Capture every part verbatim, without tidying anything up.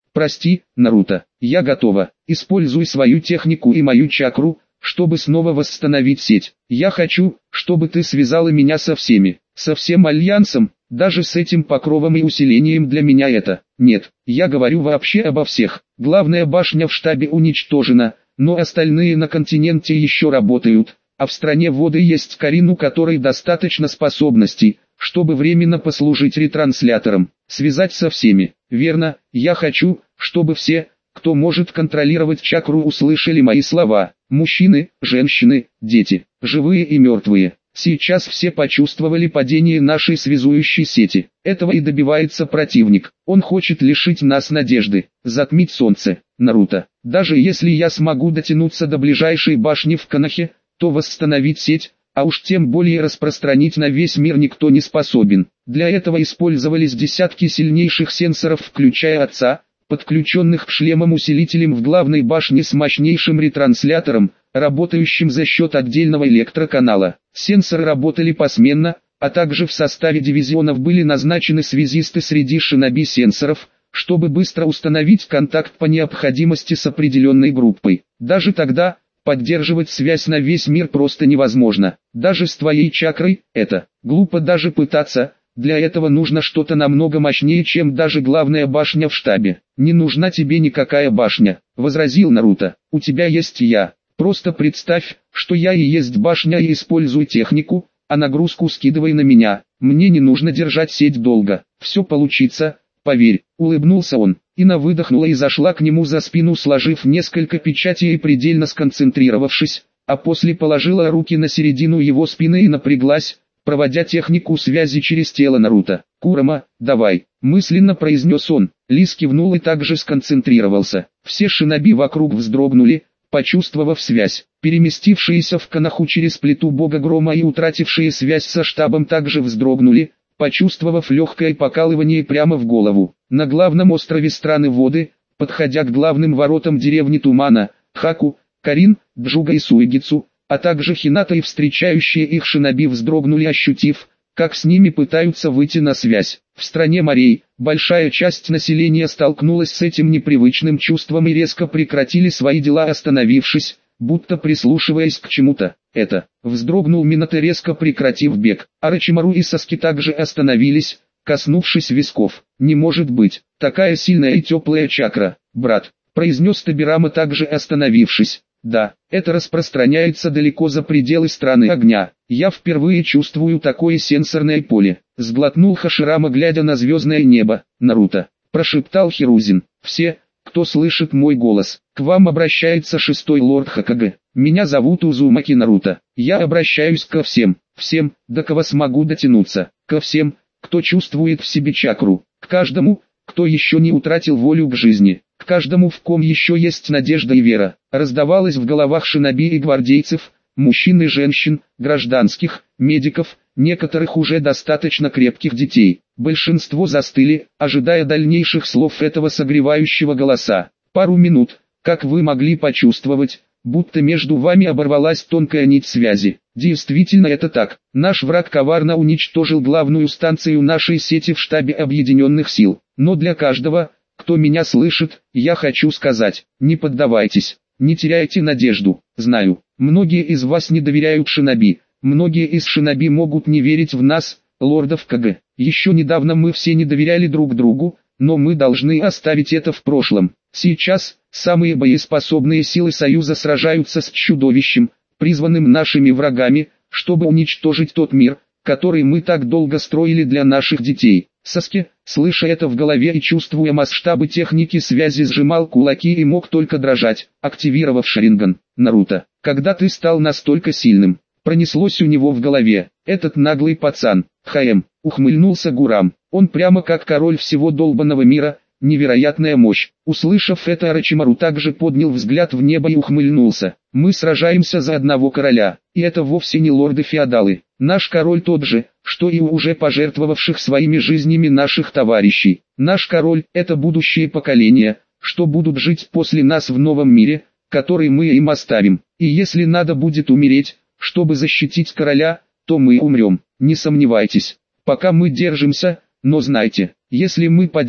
Прости, Наруто, я готова. Используй свою технику и мою чакру, чтобы снова восстановить сеть. Я хочу, чтобы ты связала меня со всеми, со всем Альянсом, даже с этим покровом и усилением для меня это. Нет, я говорю вообще обо всех. Главная башня в штабе уничтожена, но остальные на континенте еще работают, а в стране воды есть Карин, у которой достаточно способностей, чтобы временно послужить ретранслятором, связать со всеми. Верно, я хочу, чтобы все, кто может контролировать чакру, услышали мои слова. Мужчины, женщины, дети, живые и мертвые. Сейчас все почувствовали падение нашей связующей сети. Этого и добивается противник. Он хочет лишить нас надежды, затмить солнце. Наруто, даже если я смогу дотянуться до ближайшей башни в Конохе, то восстановить сеть, а уж тем более распространить на весь мир, никто не способен. Для этого использовались десятки сильнейших сенсоров, включая отца, подключенных к шлемам-усилителям в главной башне с мощнейшим ретранслятором, работающим за счет отдельного электроканала. Сенсоры работали посменно, а также в составе дивизионов были назначены связисты среди шиноби-сенсоров, чтобы быстро установить контакт по необходимости с определенной группой. Даже тогда, поддерживать связь на весь мир просто невозможно. Даже с твоей чакрой, это глупо даже пытаться. Для этого нужно что-то намного мощнее, чем даже главная башня в штабе. Не нужна тебе никакая башня, возразил Наруто. У тебя есть я. Просто представь, что я и есть башня, и используй технику, а нагрузку скидывай на меня. Мне не нужно держать сеть долго. Все получится, поверь. Улыбнулся он. Ина выдохнула и зашла к нему за спину, сложив несколько печатей и предельно сконцентрировавшись, а после положила руки на середину его спины и напряглась, проводя технику связи через тело Наруто. «Курама, давай», — мысленно произнес он. Лис кивнул и также сконцентрировался. Все шиноби вокруг вздрогнули, почувствовав связь. Переместившиеся в Коноху через плиту бога грома и утратившие связь со штабом также вздрогнули, почувствовав легкое покалывание прямо в голову. На главном острове страны воды, подходя к главным воротам деревни Тумана, Хаку, Карин, Джуга и Суигицу, а также Хината и встречающие их шиноби вздрогнули, ощутив, как с ними пытаются выйти на связь. В стране морей, большая часть населения столкнулась с этим непривычным чувством и резко прекратили свои дела, остановившись, будто прислушиваясь к чему-то. Это, вздрогнул Минато, резко прекратив бег. Орочимару и Саски также остановились, коснувшись висков. «Не может быть, такая сильная и теплая чакра, брат», произнес Тобирама, также остановившись. «Да, это распространяется далеко за пределы страны огня. Я впервые чувствую такое сенсорное поле», сглотнул Хаширама, глядя на звездное небо. «Наруто», прошептал Хирузин. «Все, кто слышит мой голос, к вам обращается шестой лорд Хокаге. Меня зовут Узумаки Наруто. Я обращаюсь ко всем, всем, до кого смогу дотянуться, ко всем, кто чувствует в себе чакру, к каждому, кто еще не утратил волю к жизни, к каждому, в ком еще есть надежда и вера». Раздавалось в головах шиноби и гвардейцев, мужчин и женщин, гражданских, медиков, некоторых уже достаточно крепких детей. Большинство застыли, ожидая дальнейших слов этого согревающего голоса. Пару минут, как вы могли почувствовать, будто между вами оборвалась тонкая нить связи. Действительно, это так. Наш враг коварно уничтожил главную станцию нашей сети в штабе объединенных сил. Но для каждого, кто меня слышит, я хочу сказать: не поддавайтесь, не теряйте надежду. Знаю, многие из вас не доверяют шиноби, многие из шиноби могут не верить в нас, лордов КГ. Еще недавно мы все не доверяли друг другу, но мы должны оставить это в прошлом. Сейчас, самые боеспособные силы Союза сражаются с чудовищем, призванным нашими врагами, чтобы уничтожить тот мир, который мы так долго строили для наших детей. Саски, слыша это в голове и чувствуя масштабы техники связи, сжимал кулаки и мог только дрожать, активировав Шаринган. «Наруто, когда ты стал настолько сильным?» Пронеслось у него в голове. «Этот наглый пацан, ХМ», ухмыльнулся Гурам. «Он прямо как король всего долбанного мира, невероятная мощь». Услышав это, Орочимару также поднял взгляд в небо и ухмыльнулся. «Мы сражаемся за одного короля, и это вовсе не лорды-феодалы. Наш король тот же, что и у уже пожертвовавших своими жизнями наших товарищей. Наш король – это будущее поколение, что будут жить после нас в новом мире, который мы им оставим. И если надо будет умереть, чтобы защитить короля, то мы умрем, не сомневайтесь. Пока мы держимся, но знайте, если мы падем,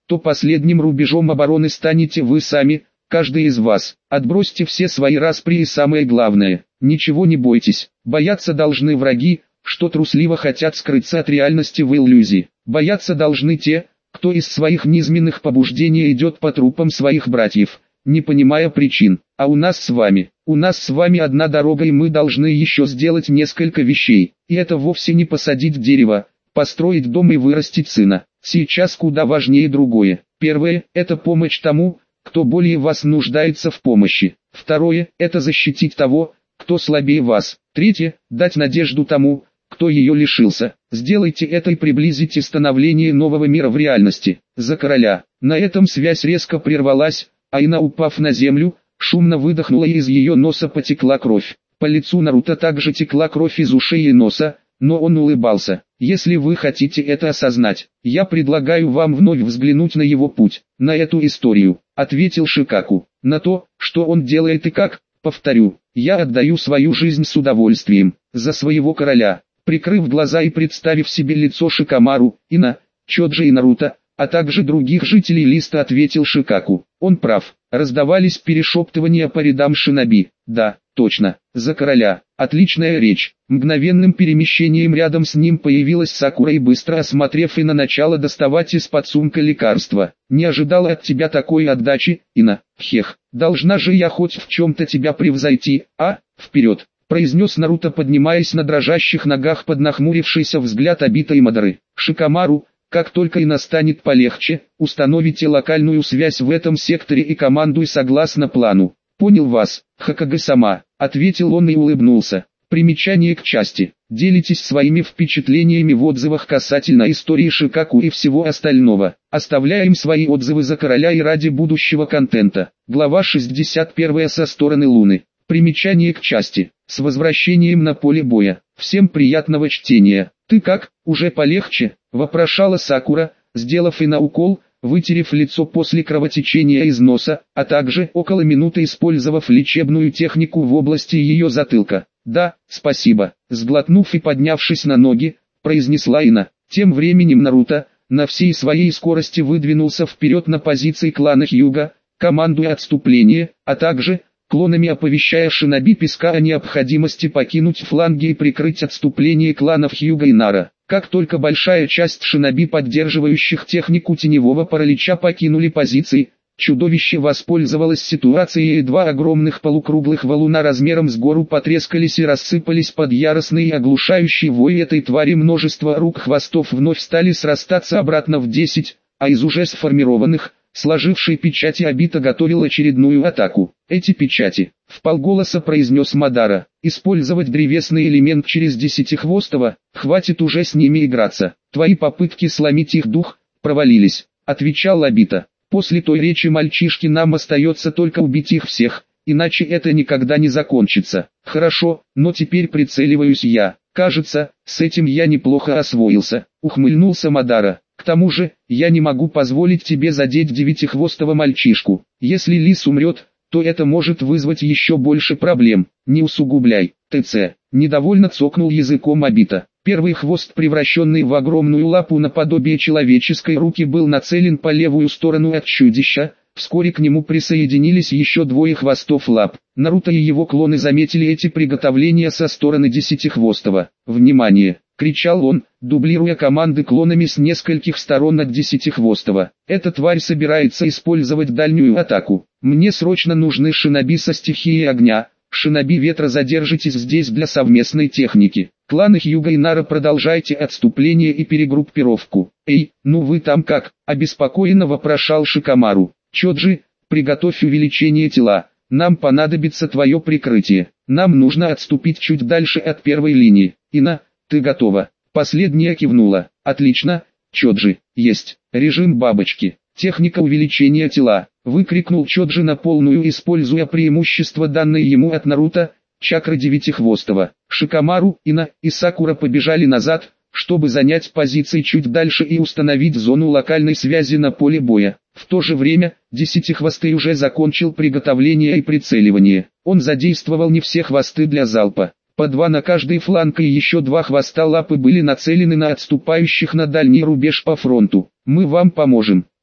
то последним рубежом обороны станете вы сами, каждый из вас. Отбросьте все свои распри и самое главное, ничего не бойтесь. Бояться должны враги, что трусливо хотят скрыться от реальности в иллюзии. Бояться должны те, кто из своих низменных побуждений идет по трупам своих братьев, не понимая причин. А у нас с вами, у нас с вами одна дорога, и мы должны еще сделать несколько вещей. И это вовсе не посадить дерево, построить дом и вырастить сына. Сейчас куда важнее другое. Первое – это помощь тому, кто более вас нуждается в помощи. Второе – это защитить того, кто слабее вас. Третье – дать надежду тому, кто ее лишился. Сделайте это и приблизите становление нового мира в реальности. За короля. На этом связь резко прервалась, а Ина, упав на землю, шумно выдохнула, и из ее носа потекла кровь. По лицу Наруто также текла кровь из ушей и носа, но он улыбался. Если вы хотите это осознать, я предлагаю вам вновь взглянуть на его путь, на эту историю, ответил Шикаку. На то, что он делает и как, повторю, я отдаю свою жизнь с удовольствием, за своего короля. Прикрыв глаза и представив себе лицо Шикамару, Ина, Чоджи и Наруто, а также других жителей листа, ответил Шикаку. Он прав. Раздавались перешептывания по рядам шиноби. Да, точно, за короля. Отличная речь. Мгновенным перемещением рядом с ним появилась Сакура и, быстро осмотрев Ина, начала доставать из-под сумка лекарства. Не ожидала от тебя такой отдачи, Ина. Хех, должна же я хоть в чем-то тебя превзойти, а? Вперед! Произнес Наруто, поднимаясь на дрожащих ногах под нахмурившийся взгляд Обита и Мадары. Шикамару, как только Ина станет полегче, установите локальную связь в этом секторе и командуй согласно плану. Понял вас, Хокаге-сама, ответил он и улыбнулся. Примечание к части. Делитесь своими впечатлениями в отзывах касательно истории Шикаку и всего остального. Оставляем свои отзывы за короля и ради будущего контента. Глава шестьдесят один. Со стороны Луны. Примечание к части. С возвращением на поле боя. Всем приятного чтения. Ты как, уже полегче? Вопрошала Сакура, сделав Ина укол, вытерев лицо после кровотечения из носа, а также около минуты использовав лечебную технику в области ее затылка. Да, спасибо. Сглотнув и поднявшись на ноги, произнесла Ина. Тем временем Наруто, на всей своей скорости выдвинулся вперед на позиции клана Хьюга, командуя отступление, а также клонами оповещая шиноби Песка о необходимости покинуть фланги и прикрыть отступление кланов Хьюга и Нара. Как только большая часть шиноби, поддерживающих технику теневого паралича, покинули позиции, чудовище воспользовалось ситуацией, и два огромных полукруглых валуна размером с гору потрескались и рассыпались под яростный и оглушающий вой этой твари. Множество рук хвостов вновь стали срастаться обратно в десять, а из уже сформированных, сложившей печати Обита готовил очередную атаку. Эти печати, вполголоса произнес Мадара, использовать древесный элемент через Десятихвостого, хватит уже с ними играться. Твои попытки сломить их дух провалились, отвечал Обита. После той речи мальчишки нам остается только убить их всех, иначе это никогда не закончится. Хорошо, но теперь прицеливаюсь я. Кажется, с этим я неплохо освоился, ухмыльнулся Мадара. К тому же, я не могу позволить тебе задеть девятихвостого мальчишку. Если лис умрет, то это может вызвать еще больше проблем. Не усугубляй. ТЦ. Недовольно цокнул языком Обита. Первый хвост, превращенный в огромную лапу наподобие человеческой руки, был нацелен по левую сторону от чудища. Вскоре к нему присоединились еще двое хвостов лап. Наруто и его клоны заметили эти приготовления со стороны Десятихвостого. «Внимание!» — кричал он, дублируя команды клонами с нескольких сторон от Десятихвостого. «Эта тварь собирается использовать дальнюю атаку. Мне срочно нужны шиноби со стихией огня. Шиноби ветра, задержитесь здесь для совместной техники. Кланы Хьюга и Нара, продолжайте отступление и перегруппировку». «Эй, ну вы там как?» — обеспокоенно вопрошал Шикамару. «Чоджи, приготовь увеличение тела, нам понадобится твое прикрытие. Нам нужно отступить чуть дальше от первой линии. Ина, ты готова?» Последняя кивнула. «Отлично, Чоджи, есть. Режим бабочки. Техника увеличения тела», — выкрикнул Чоджи на полную, используя преимущество, данное ему от Наруто, чакры Девятихвостого. Шикамару, Ина и Сакура побежали назад, чтобы занять позиции чуть дальше и установить зону локальной связи на поле боя. В то же время, Десятихвостый уже закончил приготовление и прицеливание. Он задействовал не все хвосты для залпа. По два на каждый фланг, и еще два хвоста лапы были нацелены на отступающих на дальний рубеж по фронту. «Мы вам поможем»,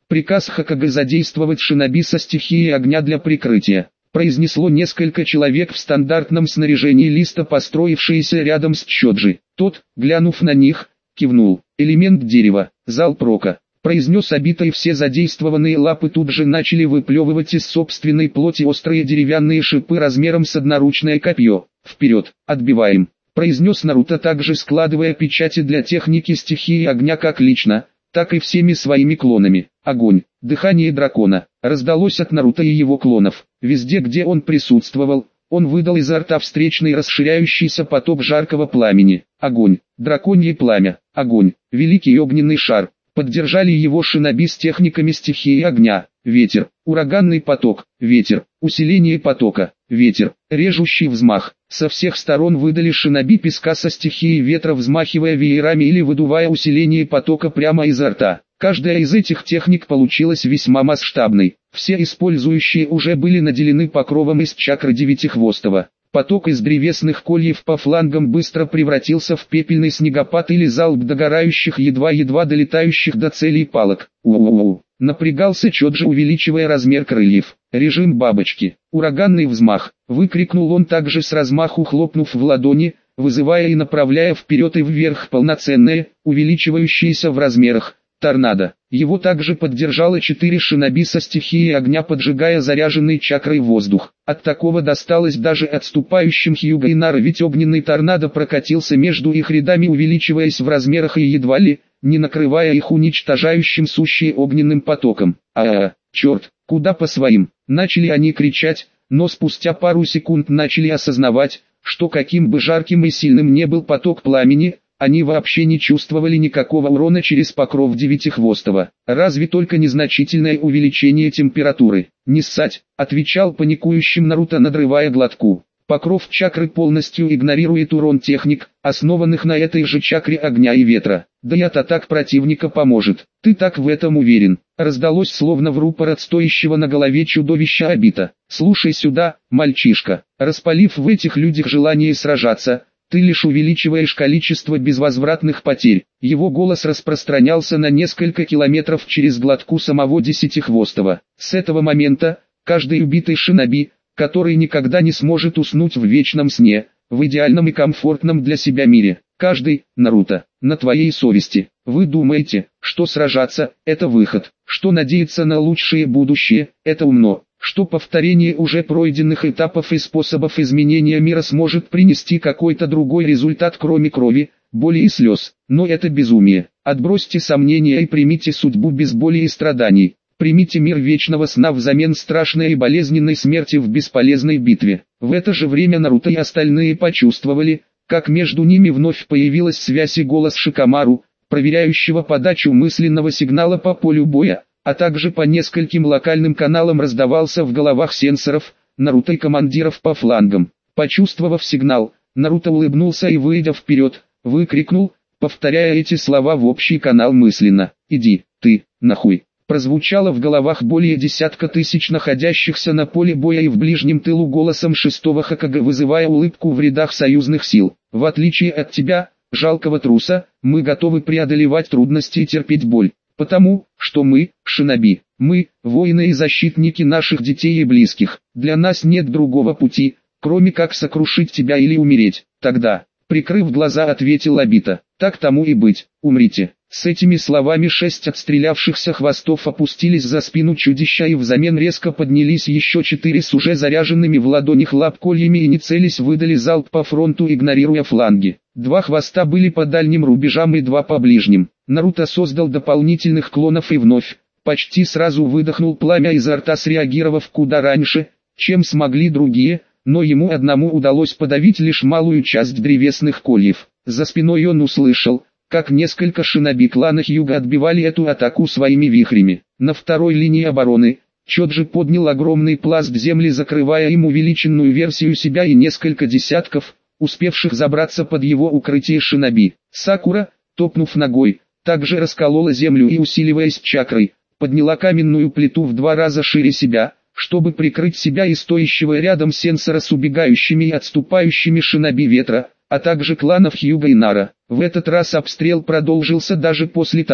Приказ Хокаге задействовать шиноби со стихией огня для прикрытия. Произнесло несколько человек в стандартном снаряжении листа, построившиеся рядом с Чоджи. Тот, глянув на них, кивнул. Элемент дерева, залп рока, произнес Обита, и все задействованные лапы тут же начали выплевывать из собственной плоти острые деревянные шипы размером с одноручное копье. Вперед, отбиваем, произнес Наруто, также складывая печати для техники стихии огня как лично, так и всеми своими клонами. Огонь, дыхание дракона, раздалось от Наруто и его клонов. Везде, где он присутствовал, он выдал изо рта встречный расширяющийся поток жаркого пламени. Огонь, драконье пламя, огонь, великий огненный шар. Поддержали его шиноби с техниками стихии огня. Ветер, ураганный поток, ветер, усиление потока, ветер, режущий взмах. Со всех сторон выдали шиноби песка со стихией ветра, взмахивая веерами или выдувая усиление потока прямо изо рта. Каждая из этих техник получилась весьма масштабной. Все использующие уже были наделены покровом из чакры девятихвостого. Поток из древесных кольев по флангам быстро превратился в пепельный снегопад или залп догорающих, едва-едва долетающих до целей палок. У-у-у. Напрягался Чоджи, увеличивая размер крыльев. Режим бабочки. Ураганный взмах. Выкрикнул он, также с размаху хлопнув в ладони, вызывая и направляя вперед и вверх полноценное, увеличивающееся в размерах, торнадо. Его также поддержало четыре шиноби со стихией огня, поджигая заряженный чакрой воздух. От такого досталось даже отступающим Хьюго и Наро, ведь огненный торнадо прокатился между их рядами, увеличиваясь в размерах и едва ли не накрывая их уничтожающим сущие огненным потоком. А-а-а, черт, куда по своим? Начали они кричать, но спустя пару секунд начали осознавать, что каким бы жарким и сильным не был поток пламени, они вообще не чувствовали никакого урона через покров девятихвостого, разве только незначительное увеличение температуры. «Не ссать», — отвечал паникующим Наруто, надрывая глотку. Покров чакры полностью игнорирует урон техник, основанных на этой же чакре огня и ветра. Да и от атак противника поможет. Ты так в этом уверен? Раздалось словно в рупор от стоящего на голове чудовища Обита. Слушай сюда, мальчишка. Распалив в этих людях желание сражаться, ты лишь увеличиваешь количество безвозвратных потерь. Его голос распространялся на несколько километров через глотку самого Десятихвостого. С этого момента, каждый убитый шиноби, который никогда не сможет уснуть в вечном сне, в идеальном и комфортном для себя мире. Каждый, Наруто, на твоей совести. Вы думаете, что сражаться – это выход, что надеяться на лучшее будущее – это умно, что повторение уже пройденных этапов и способов изменения мира сможет принести какой-то другой результат, кроме крови, боли и слез. Но это безумие. Отбросьте сомнения и примите судьбу без боли и страданий. Примите мир вечного сна взамен страшной и болезненной смерти в бесполезной битве. В это же время Наруто и остальные почувствовали, как между ними вновь появилась связь и голос Шикамару, проверяющего подачу мысленного сигнала по полю боя, а также по нескольким локальным каналам раздавался в головах сенсоров, Наруто и командиров по флангам. Почувствовав сигнал, Наруто улыбнулся и, выйдя вперед, выкрикнул, повторяя эти слова в общий канал мысленно: «Иди, ты, нахуй». Прозвучало в головах более десятка тысяч находящихся на поле боя и в ближнем тылу голосом шестого Хокаге, вызывая улыбку в рядах союзных сил. В отличие от тебя, жалкого труса, мы готовы преодолевать трудности и терпеть боль. Потому, что мы, шиноби, мы, воины и защитники наших детей и близких. Для нас нет другого пути, кроме как сокрушить тебя или умереть. Тогда, прикрыв глаза, ответил Обита: так тому и быть, умрите. С этими словами шесть отстрелявшихся хвостов опустились за спину чудища, и взамен резко поднялись еще четыре с уже заряженными в ладонях лапкольями и не целясь выдали залп по фронту, игнорируя фланги. Два хвоста были по дальним рубежам и два по ближним. Наруто создал дополнительных клонов и вновь, почти сразу выдохнул пламя изо рта, среагировав куда раньше, чем смогли другие, но ему одному удалось подавить лишь малую часть древесных кольев. За спиной он услышал, как несколько шиноби клана Хьюго отбивали эту атаку своими вихрями. На второй линии обороны, Чоджи поднял огромный пласт земли, закрывая им увеличенную версию себя и несколько десятков, успевших забраться под его укрытие шиноби. Сакура, топнув ногой, также расколола землю и, усиливаясь чакрой, подняла каменную плиту в два раза шире себя, чтобы прикрыть себя и стоящего рядом сенсора с убегающими и отступающими шиноби ветра, а также кланов Хьюго и Наро. В этот раз обстрел продолжился даже после того,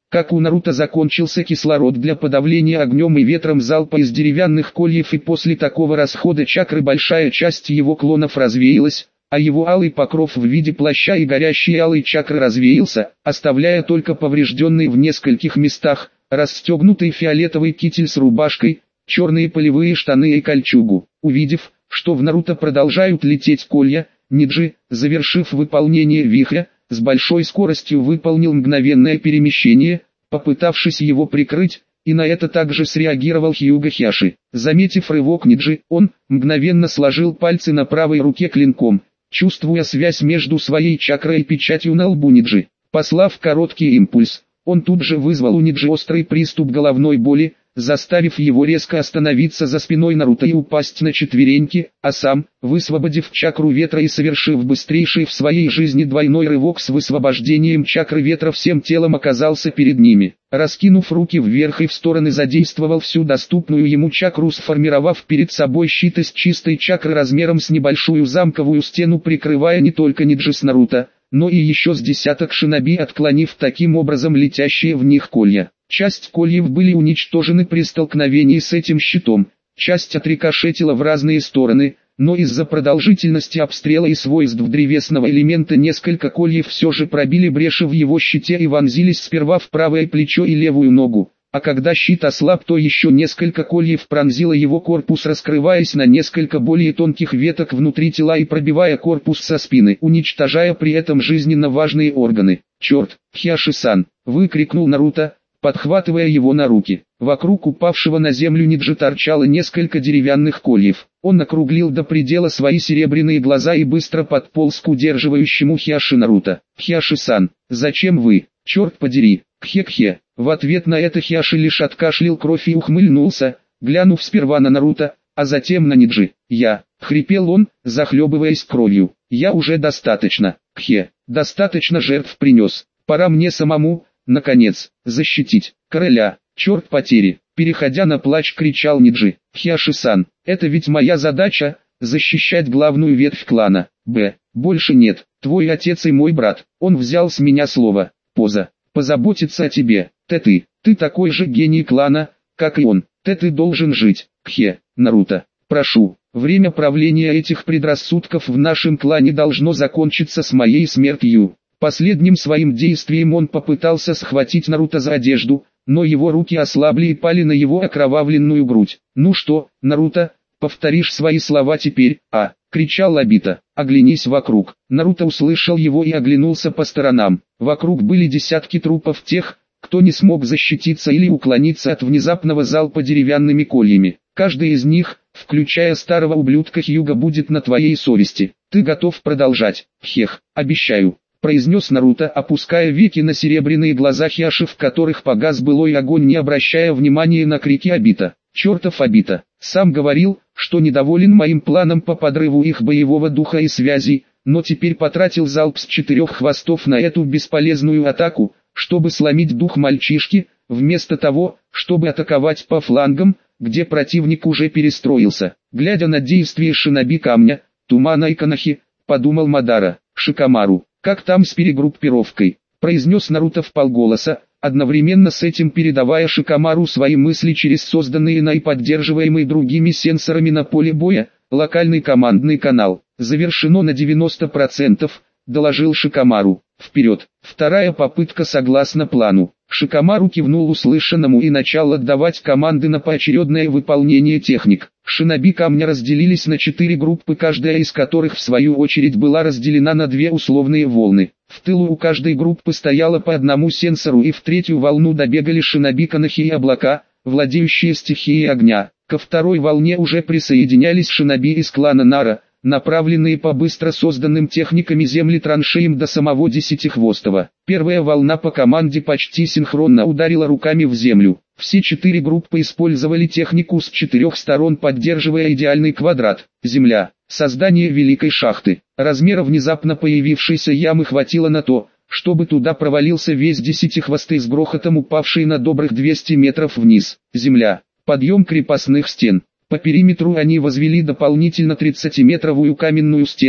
как у Наруто закончился кислород для подавления огнем и ветром залпа из деревянных кольев, и после такого расхода чакры большая часть его клонов развеялась, а его алый покров в виде плаща и горящий алый чакры развеялся, оставляя только поврежденный в нескольких местах, расстегнутый фиолетовый китель с рубашкой, черные полевые штаны и кольчугу. Увидев, что в Наруто продолжают лететь колья, Ниджи, завершив выполнение вихря, с большой скоростью выполнил мгновенное перемещение, попытавшись его прикрыть, и на это также среагировал Хьюго Хьяши. Заметив рывок Ниджи, он мгновенно сложил пальцы на правой руке клинком, чувствуя связь между своей чакрой и печатью на лбу Ниджи. Послав короткий импульс, он тут же вызвал у Ниджи острый приступ головной боли, заставив его резко остановиться за спиной Наруто и упасть на четвереньки, а сам, высвободив чакру ветра и совершив быстрейший в своей жизни двойной рывок с высвобождением чакры ветра, всем телом оказался перед ними. Раскинув руки вверх и в стороны, задействовал всю доступную ему чакру, сформировав перед собой щит из чистой чакры размером с небольшую замковую стену, прикрывая не только Ниджи с Наруто, но и еще с десяток шиноби, отклонив таким образом летящие в них колья. Часть кольев были уничтожены при столкновении с этим щитом, часть отрикошетила в разные стороны, но из-за продолжительности обстрела и свойств древесного элемента несколько кольев все же пробили бреши в его щите и вонзились сперва в правое плечо и левую ногу, а когда щит ослаб, то еще несколько кольев пронзило его корпус, раскрываясь на несколько более тонких веток внутри тела и пробивая корпус со спины, уничтожая при этом жизненно важные органы. «Черт, Хьяши-сан!» — выкрикнул Наруто, подхватывая его на руки. Вокруг упавшего на землю Ниджи торчало несколько деревянных кольев. Он округлил до предела свои серебряные глаза и быстро подполз к удерживающему Хьяши Наруто. «Хьяши-сан, зачем вы? Черт подери!» «Кхе-кхе!» В ответ на это Хьяши лишь откашлял кровь и ухмыльнулся, глянув сперва на Наруто, а затем на Ниджи. «Я!» — хрипел он, захлебываясь кровью. «Я уже достаточно, Кхе, достаточно жертв принес. Пора мне самому, наконец, защитить короля. Черт потери!» Переходя на плач, кричал Ниджи. «Хьяши-сан, это ведь моя задача, защищать главную ветвь клана. Б. Больше нет. Твой отец и мой брат. Он взял с меня слово. Поза. Позаботиться о тебе. Т ты, ты такой же гений клана, как и он. Т ты должен жить. Кхе, Наруто, прошу, время правления этих предрассудков в нашем клане должно закончиться с моей смертью». Последним своим действием он попытался схватить Наруто за одежду, но его руки ослабли и пали на его окровавленную грудь. «Ну что, Наруто, повторишь свои слова теперь, а?» — кричал Обито. «Оглянись вокруг». Наруто услышал его и оглянулся по сторонам. Вокруг были десятки трупов тех, кто не смог защититься или уклониться от внезапного залпа деревянными кольями. Каждый из них, включая старого ублюдка Хьюго, будет на твоей совести. Ты готов продолжать? Хех, обещаю, произнес Наруто, опуская веки на серебряные глаза Хьяши, в которых погас былой огонь, не обращая внимания на крики Обито. Чертов Обито, сам говорил, что недоволен моим планом по подрыву их боевого духа и связей, но теперь потратил залп с четырех хвостов на эту бесполезную атаку, чтобы сломить дух мальчишки, вместо того, чтобы атаковать по флангам, где противник уже перестроился. Глядя на действия шиноби камня, тумана и Канахи, подумал Мадара. «Шикамару, как там с перегруппировкой?» — произнес Наруто вполголоса, одновременно с этим передавая Шикамару свои мысли через созданные на и поддерживаемые другими сенсорами на поле боя, локальный командный канал. «Завершено на девяносто процентов», — доложил Шикамару. «Вперед!» Вторая попытка согласно плану. Шикамару кивнул услышанному и начал отдавать команды на поочередное выполнение техник. Шиноби камня разделились на четыре группы, каждая из которых в свою очередь была разделена на две условные волны. В тылу у каждой группы стояло по одному сенсору, и в третью волну добегали шиноби Канахи и облака, владеющие стихией огня. Ко второй волне уже присоединялись шиноби из клана Нара, направленные по быстро созданным техниками земли траншеям до самого Десятихвостого. Первая волна по команде почти синхронно ударила руками в землю. Все четыре группы использовали технику с четырех сторон, поддерживая идеальный квадрат. Земля. Создание великой шахты. Размера внезапно появившейся ямы хватило на то, чтобы туда провалился весь Десятихвостый, с грохотом упавший на добрых двести метров вниз. Земля. Подъем крепостных стен. По периметру они возвели дополнительно тридцатиметровую каменную стену,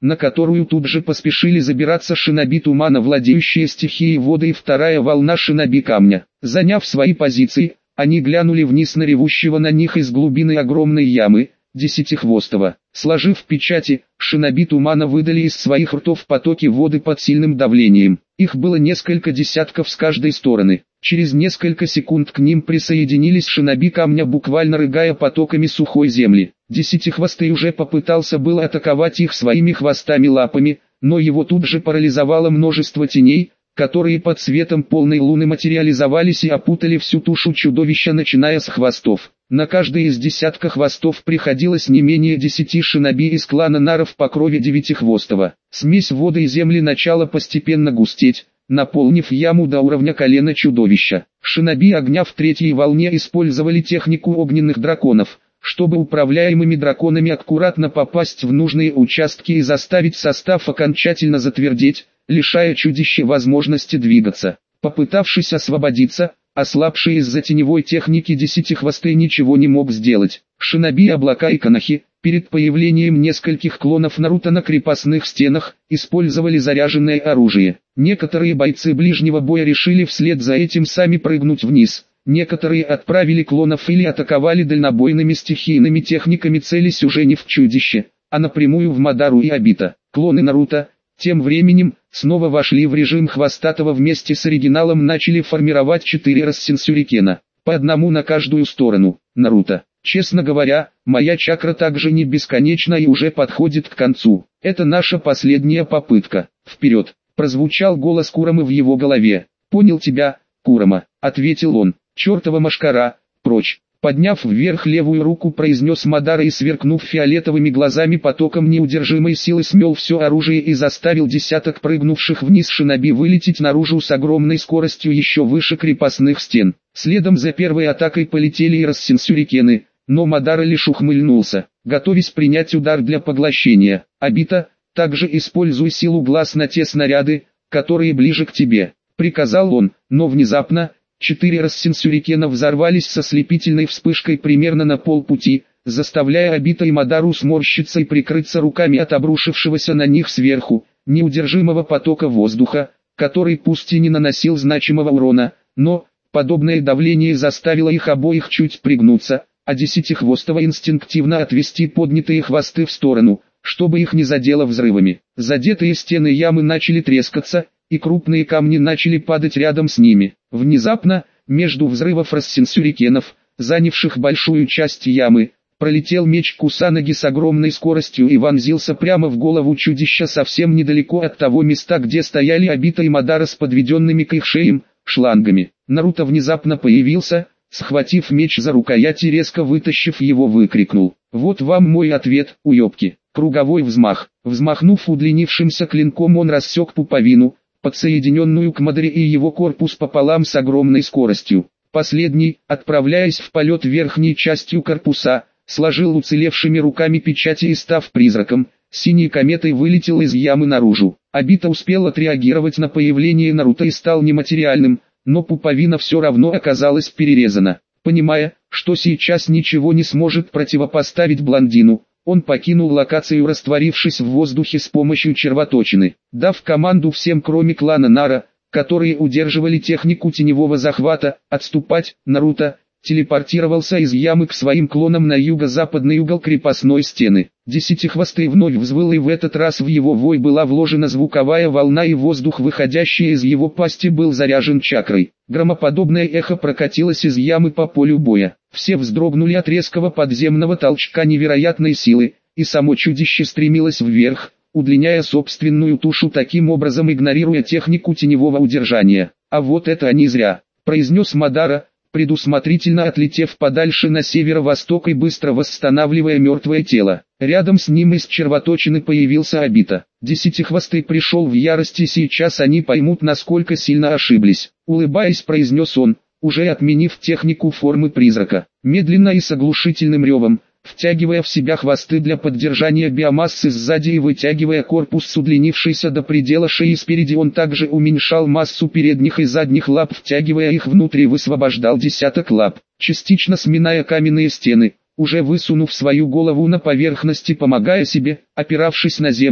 на которую тут же поспешили забираться шиноби тумана, владеющие стихией воды, и вторая волна шиноби камня. Заняв свои позиции, они глянули вниз на ревущего на них из глубины огромной ямы Десятихвостого. Сложив печати, шиноби тумана выдали из своих ртов потоки воды под сильным давлением. Их было несколько десятков с каждой стороны. Через несколько секунд к ним присоединились шиноби камня, буквально рыгая потоками сухой земли. Десятихвостый уже попытался было атаковать их своими хвостами-лапами, но его тут же парализовало множество теней, которые под светом полной луны материализовались и опутали всю тушу чудовища, начиная с хвостов. На каждый из десятка хвостов приходилось не менее десяти шиноби из клана Наров по крови Девятихвостого. Смесь воды и земли начала постепенно густеть, наполнив яму до уровня колена чудовища. Шиноби огня в третьей волне использовали технику огненных драконов, чтобы управляемыми драконами аккуратно попасть в нужные участки и заставить состав окончательно затвердеть, лишая чудище возможности двигаться. Попытавшись освободиться, ослабший из-за теневой техники Десятихвостый ничего не мог сделать. Шиноби Облака и Канахи, перед появлением нескольких клонов Наруто на крепостных стенах, использовали заряженное оружие. Некоторые бойцы ближнего боя решили вслед за этим сами прыгнуть вниз. Некоторые отправили клонов или атаковали дальнобойными стихийными техниками, целясь уже не в чудище, а напрямую в Мадару и Обита. Клоны Наруто, тем временем, снова вошли в режим хвостатого, вместе с оригиналом начали формировать четыре рассенсюрикена, по одному на каждую сторону. Наруто: честно говоря, моя чакра также не бесконечна и уже подходит к концу. Это наша последняя попытка. Вперед! Прозвучал голос Курамы в его голове. Понял тебя, Курама, ответил он. Чертова машкара, прочь! Подняв вверх левую руку, произнес Мадара и, сверкнув фиолетовыми глазами, потоком неудержимой силы смел все оружие и заставил десяток прыгнувших вниз шиноби вылететь наружу с огромной скоростью еще выше крепостных стен. Следом за первой атакой полетели и рассенсюрикены, но Мадара лишь ухмыльнулся, готовясь принять удар для поглощения. Обита: также используй силу глаз на те снаряды, которые ближе к тебе, приказал он, но внезапно четыре рассенсюрикена взорвались со слепительной вспышкой примерно на полпути, заставляя Обита и Мадару сморщиться и прикрыться руками от обрушившегося на них сверху неудержимого потока воздуха, который пусть и не наносил значимого урона, но подобное давление заставило их обоих чуть пригнуться, а Десятихвостого инстинктивно отвести поднятые хвосты в сторону, чтобы их не задело взрывами. Задетые стены ямы начали трескаться, и крупные камни начали падать рядом с ними. Внезапно, между взрывов рассенсюрикенов, занявших большую часть ямы, пролетел меч Кусанаги с огромной скоростью и вонзился прямо в голову чудища совсем недалеко от того места, где стояли Обита и Мадара с подведенными к их шеям шлангами. Наруто внезапно появился, схватив меч за рукоять и резко вытащив его, выкрикнул: «Вот вам мой ответ, уёбки!» Круговой взмах. Взмахнув удлинившимся клинком, он рассек пуповину, подсоединенную к Мадаре и его корпус пополам с огромной скоростью. Последний, отправляясь в полет верхней частью корпуса, сложил уцелевшими руками печати и, став призраком, синей кометой вылетел из ямы наружу. Обита успел отреагировать на появление Наруто и стал нематериальным, но пуповина все равно оказалась перерезана. Понимая, что сейчас ничего не сможет противопоставить блондину, он покинул локацию, растворившись в воздухе с помощью червоточины. Дав команду всем, кроме клана Нара, которые удерживали технику теневого захвата, отступать, Наруто телепортировался из ямы к своим клонам на юго-западный угол крепостной стены. Десятихвостый вновь взвыл, и в этот раз в его вой была вложена звуковая волна, и воздух, выходящий из его пасти, был заряжен чакрой. Громоподобное эхо прокатилось из ямы по полю боя. Все вздрогнули от резкого подземного толчка невероятной силы, и само чудище стремилось вверх, удлиняя собственную тушу, таким образом игнорируя технику теневого удержания. «А вот это они зря», — произнес Мадара, предусмотрительно отлетев подальше на северо-восток и быстро восстанавливая мертвое тело. Рядом с ним из червоточины появился Обита. Десятихвостый пришел в ярость, и сейчас они поймут, насколько сильно ошиблись. Улыбаясь, произнес он, уже отменив технику формы призрака. Медленно и с оглушительным ревом, втягивая в себя хвосты для поддержания биомассы сзади и вытягивая корпус с удлинившейся до предела шеи спереди, он также уменьшал массу передних и задних лап, втягивая их внутрь, и высвобождал десяток лап, частично сминая каменные стены. Уже высунув свою голову на поверхность и помогая себе, опиравшись на землю,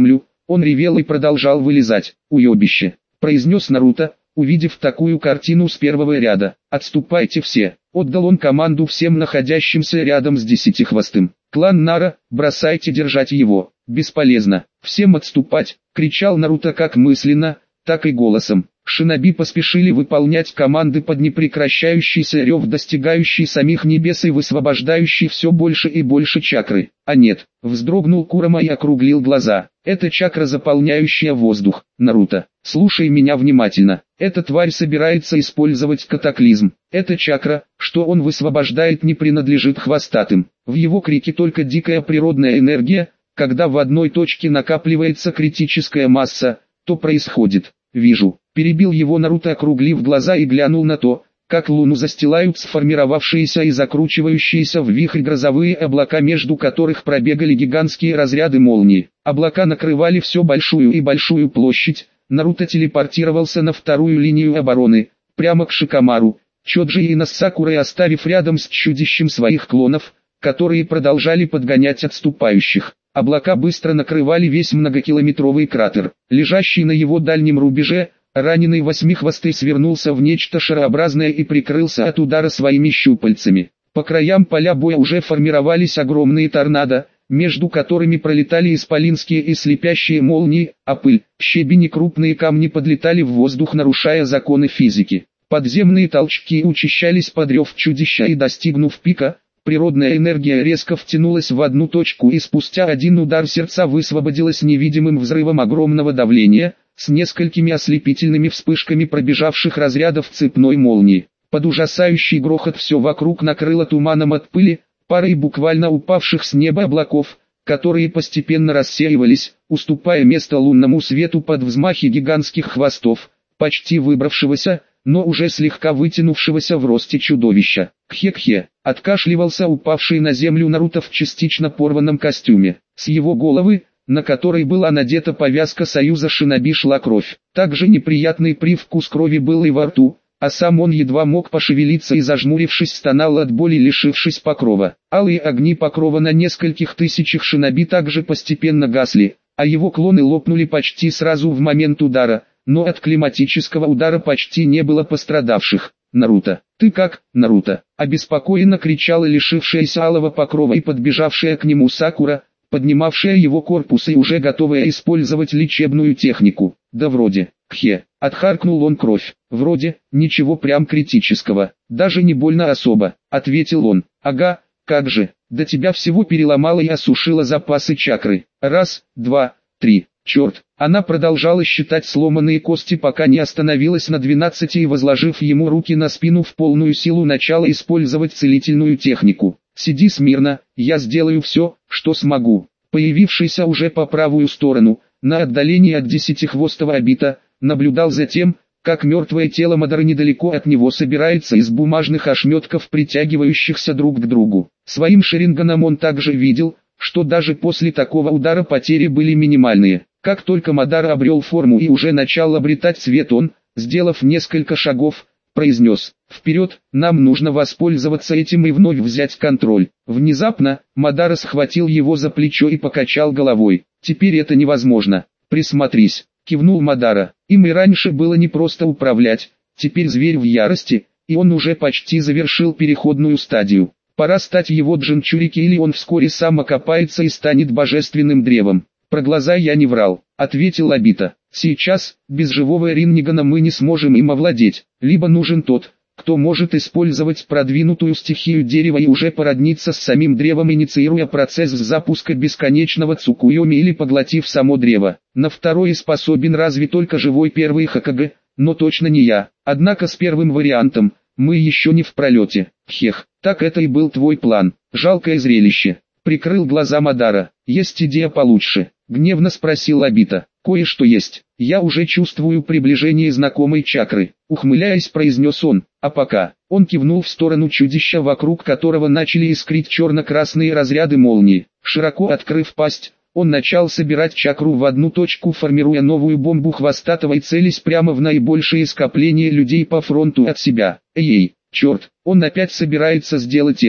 Он ревел и продолжал вылезать. «Уебище!» – произнес Наруто, увидев такую картину с первого ряда. «Отступайте все!» – отдал он команду всем находящимся рядом с Десятихвостым. «Клан Нара, бросайте держать его!» «Бесполезно! Всем отступать!» – кричал Наруто как мысленно, так и голосом. Шиноби поспешили выполнять команды под непрекращающийся рев, достигающий самих небес и высвобождающий все больше и больше чакры. А нет, вздрогнул Курама и округлил глаза. Это чакра, заполняющая воздух. Наруто, слушай меня внимательно. Эта тварь собирается использовать катаклизм. Эта чакра, что он высвобождает, не принадлежит хвостатым. В его крике только дикая природная энергия. Когда в одной точке накапливается критическая масса, то происходит. «Вижу», — перебил его Наруто, округлив глаза, и глянул на то, как луну застилают сформировавшиеся и закручивающиеся в вихрь грозовые облака, между которых пробегали гигантские разряды молнии. Облака накрывали все большую и большую площадь. Наруто телепортировался на вторую линию обороны, прямо к Шикамару, Чоджи и Сакурой, оставив рядом с чудищем своих клонов, которые продолжали подгонять отступающих. Облака быстро накрывали весь многокилометровый кратер, лежащий на его дальнем рубеже. Раненый Восьмихвостый свернулся в нечто шарообразное и прикрылся от удара своими щупальцами. По краям поля боя уже формировались огромные торнадо, между которыми пролетали исполинские и слепящие молнии, а пыль, щебень и крупные камни подлетали в воздух, нарушая законы физики. Подземные толчки учащались под рев чудища, и, достигнув пика, природная энергия резко втянулась в одну точку, и спустя один удар сердца высвободилась невидимым взрывом огромного давления, с несколькими ослепительными вспышками пробежавших разрядов цепной молнии. Под ужасающий грохот все вокруг накрыло туманом от пыли, парой буквально упавших с неба облаков, которые постепенно рассеивались, уступая место лунному свету под взмахи гигантских хвостов, почти выбравшегося, но уже слегка вытянувшегося в росте чудовища. Кхе-кхе, откашливался упавший на землю Наруто в частично порванном костюме. С его головы, на которой была надета повязка союза шиноби, шла кровь. Также неприятный привкус крови был и во рту, а сам он едва мог пошевелиться и, зажмурившись, стонал от боли, лишившись покрова. Алые огни покрова на нескольких тысячах шиноби также постепенно гасли, а его клоны лопнули почти сразу в момент удара, но от климатического удара почти не было пострадавших. «Наруто, ты как, Наруто?» – обеспокоенно кричала лишившаяся алого покрова и подбежавшая к нему Сакура, поднимавшая его корпус и уже готовая использовать лечебную технику. «Да вроде, кхе», – отхаркнул он кровь. «Вроде, ничего прям критического, даже не больно особо», – ответил он. «Ага, как же, до тебя всего переломала и осушила запасы чакры. Раз, два, три». Черт, она продолжала считать сломанные кости, пока не остановилась на двенадцати, и, возложив ему руки на спину, в полную силу начала использовать целительную технику. «Сиди смирно, я сделаю все, что смогу». Появившийся уже по правую сторону, на отдалении от Десятихвостого Обита, наблюдал за тем, как мертвое тело Мадары недалеко от него собирается из бумажных ошметков, притягивающихся друг к другу. Своим шаринганом он также видел, что даже после такого удара потери были минимальные. Как только Мадара обрел форму и уже начал обретать цвет, он, сделав несколько шагов, произнес: «Вперед, нам нужно воспользоваться этим и вновь взять контроль». Внезапно, Мадара схватил его за плечо и покачал головой. «Теперь это невозможно. Присмотрись», — кивнул Мадара. Им и раньше было не просто управлять, теперь зверь в ярости, и он уже почти завершил переходную стадию. Пора стать его Джинчурики, или он вскоре сам окопается и станет божественным древом. «Про глаза я не врал», — ответил Обита. «Сейчас, без живого Рингана мы не сможем им овладеть. Либо нужен тот, кто может использовать продвинутую стихию дерева и уже породниться с самим древом, инициируя процесс запуска бесконечного Цукуйоми или поглотив само древо. На второе способен разве только живой первый Хокаге, но точно не я. Однако с первым вариантом мы еще не в пролете. Хех, так это и был твой план. Жалкое зрелище». Прикрыл глаза Мадара. «Есть идея получше?» — гневно спросил Обита. «Кое-что есть. Я уже чувствую приближение знакомой чакры», — ухмыляясь, произнес он. «А пока...» — он кивнул в сторону чудища, вокруг которого начали искрить черно-красные разряды молнии. Широко открыв пасть, он начал собирать чакру в одну точку, формируя новую бомбу хвостатого и целясь прямо в наибольшее скопление людей по фронту от себя. «Эй-эй, черт, он опять собирается сделать это!»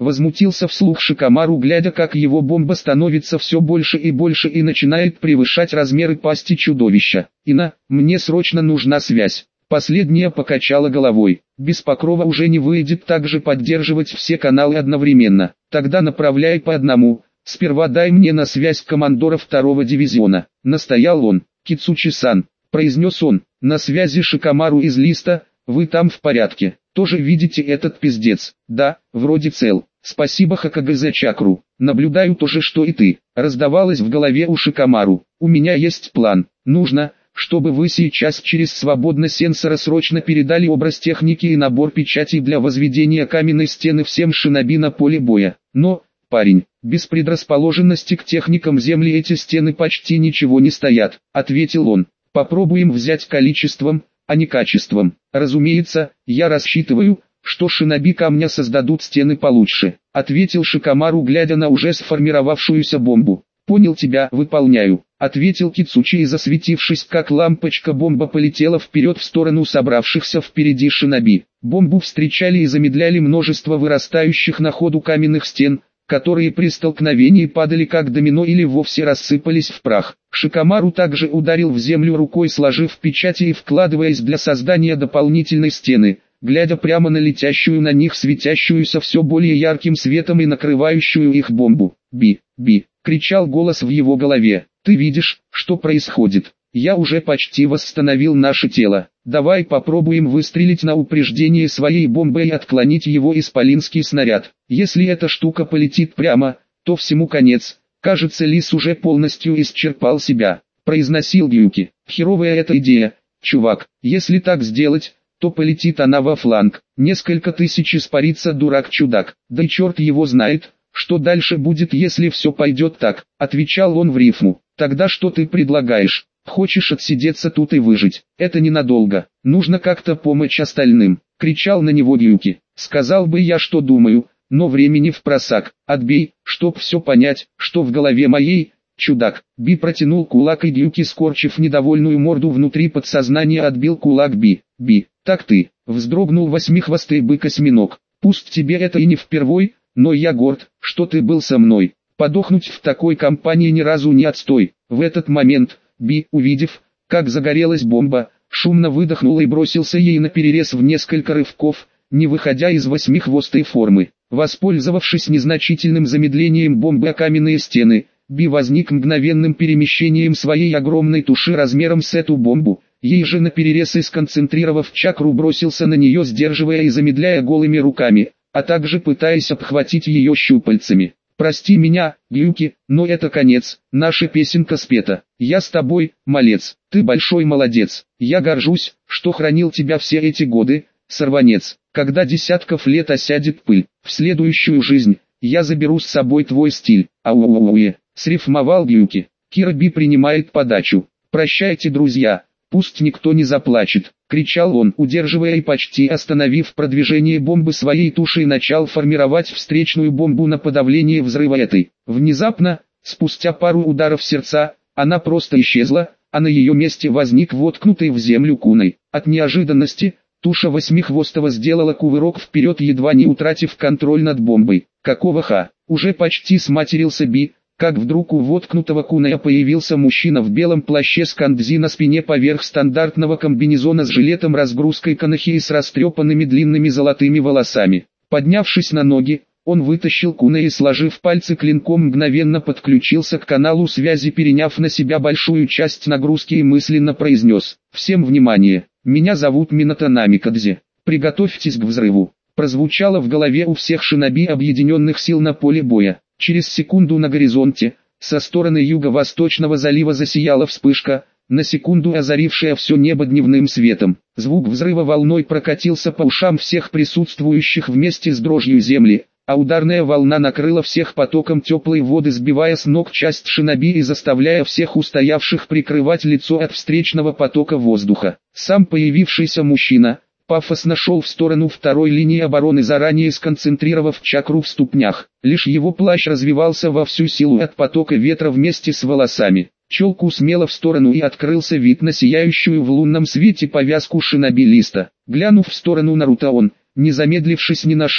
Возмутился вслух Шикомару, глядя, как его бомба становится все больше и больше и начинает превышать размеры пасти чудовища. «Ина, мне срочно нужна связь». Последняя покачала головой. «Без Покрова уже не выйдет также поддерживать все каналы одновременно. Тогда направляй по одному. Сперва дай мне на связь командора второго дивизиона». Настоял он. «Кицучи-сан», произнес он, — «на связи Шикомару из Листа, вы там в порядке? Тоже видите этот пиздец?» «Да, вроде цел. Спасибо Хокаге-чакру. Наблюдаю то же, что и ты». Раздавалось в голове у Шикомару. «У меня есть план. Нужно, чтобы вы сейчас через свободно сенсора срочно передали образ техники и набор печатей для возведения каменной стены всем шиноби на поле боя. Но, парень, без предрасположенности к техникам Земли эти стены почти ничего не стоят», — ответил он. «Попробуем взять количеством, а не качеством. Разумеется, я рассчитываю, что шиноби камня создадут стены получше», — ответил Шикомару, глядя на уже сформировавшуюся бомбу. «Понял тебя, выполняю», — ответил Кицучи, и, засветившись как лампочка, бомба полетела вперед в сторону собравшихся впереди шиноби. Бомбу встречали и замедляли множество вырастающих на ходу каменных стен, которые при столкновении падали как домино или вовсе рассыпались в прах. Шикомару также ударил в землю рукой, сложив печати и вкладываясь для создания дополнительной стены, глядя прямо на летящую на них светящуюся все более ярким светом и накрывающую их бомбу. «Би, би!» — кричал голос в его голове. «Ты видишь, что происходит? Я уже почти восстановил наше тело. Давай попробуем выстрелить на упреждение своей бомбой и отклонить его исполинский снаряд. Если эта штука полетит прямо, то всему конец. Кажется, лис уже полностью исчерпал себя», — произносил Гюки. «Херовая эта идея, чувак. Если так сделать, то полетит она во фланг. Несколько тысяч испарится, дурак-чудак. Да и черт его знает, что дальше будет, если все пойдет так», — отвечал он в рифму. «Тогда что ты предлагаешь? Хочешь отсидеться тут и выжить? Это ненадолго. Нужно как-то помочь остальным», — кричал на него Гюки. «Сказал бы я, что думаю, но времени впросак. Отбей, чтоб все понять, что в голове моей, чудак». Би протянул кулак, и Гюки, скорчив недовольную морду внутри подсознания, отбил кулак Би. «Би, так ты», — вздрогнул восьмихвостый бык-осьминог. «Пусть тебе это и не впервой, но я горд, что ты был со мной. Подохнуть в такой компании ни разу не отстой». В этот момент Би, увидев, как загорелась бомба, шумно выдохнул и бросился ей наперерез в несколько рывков, не выходя из восьмихвостой формы. Воспользовавшись незначительным замедлением бомбы о каменные стены, Би возник мгновенным перемещением своей огромной туши размером с эту бомбу, ей же наперерез и, сконцентрировав чакру, бросился на нее, сдерживая и замедляя голыми руками, а также пытаясь обхватить ее щупальцами. «Прости меня, Гюки, но это конец, наша песенка спета. Я с тобой, малец, ты большой молодец. Я горжусь, что хранил тебя все эти годы, сорванец. Когда десятков лет осядет пыль, в следующую жизнь, я заберу с собой твой стиль». «Ауауауэ», — срифмовал Гюки. Кираби принимает подачу. «Прощайте, друзья, пусть никто не заплачет», — кричал он, удерживая и почти остановив продвижение бомбы своей тушей, начал формировать встречную бомбу на подавление взрыва этой. Внезапно, спустя пару ударов сердца, она просто исчезла, а на ее месте возник воткнутый в землю куной. От неожиданности, туша восьмихвостого сделала кувырок вперед, едва не утратив контроль над бомбой. «Какого ха?» — уже почти сматерился Би, как вдруг у воткнутого куная появился мужчина в белом плаще с кандзи на спине поверх стандартного комбинезона с жилетом, разгрузкой канахи и с растрепанными длинными золотыми волосами. Поднявшись на ноги, он вытащил куная и, сложив пальцы клинком, мгновенно подключился к каналу связи, переняв на себя большую часть нагрузки, и мысленно произнес: «Всем внимание, меня зовут Минато Намикадзе. Приготовьтесь к взрыву». Прозвучало в голове у всех шиноби объединенных сил на поле боя. Через секунду на горизонте, со стороны юго-восточного залива, засияла вспышка, на секунду озарившая все небо дневным светом. Звук взрыва волной прокатился по ушам всех присутствующих вместе с дрожью земли, а ударная волна накрыла всех потоком теплой воды, сбивая с ног часть шиноби и заставляя всех устоявших прикрывать лицо от встречного потока воздуха. Сам появившийся мужчина пафосно шел в сторону второй линии обороны, заранее сконцентрировав чакру в ступнях. Лишь его плащ развивался во всю силу от потока ветра вместе с волосами. Челку смело в сторону, и открылся вид на сияющую в лунном свете повязку шиноби Листа. Глянув в сторону Наруто, он, не замедлившись ни на шаг,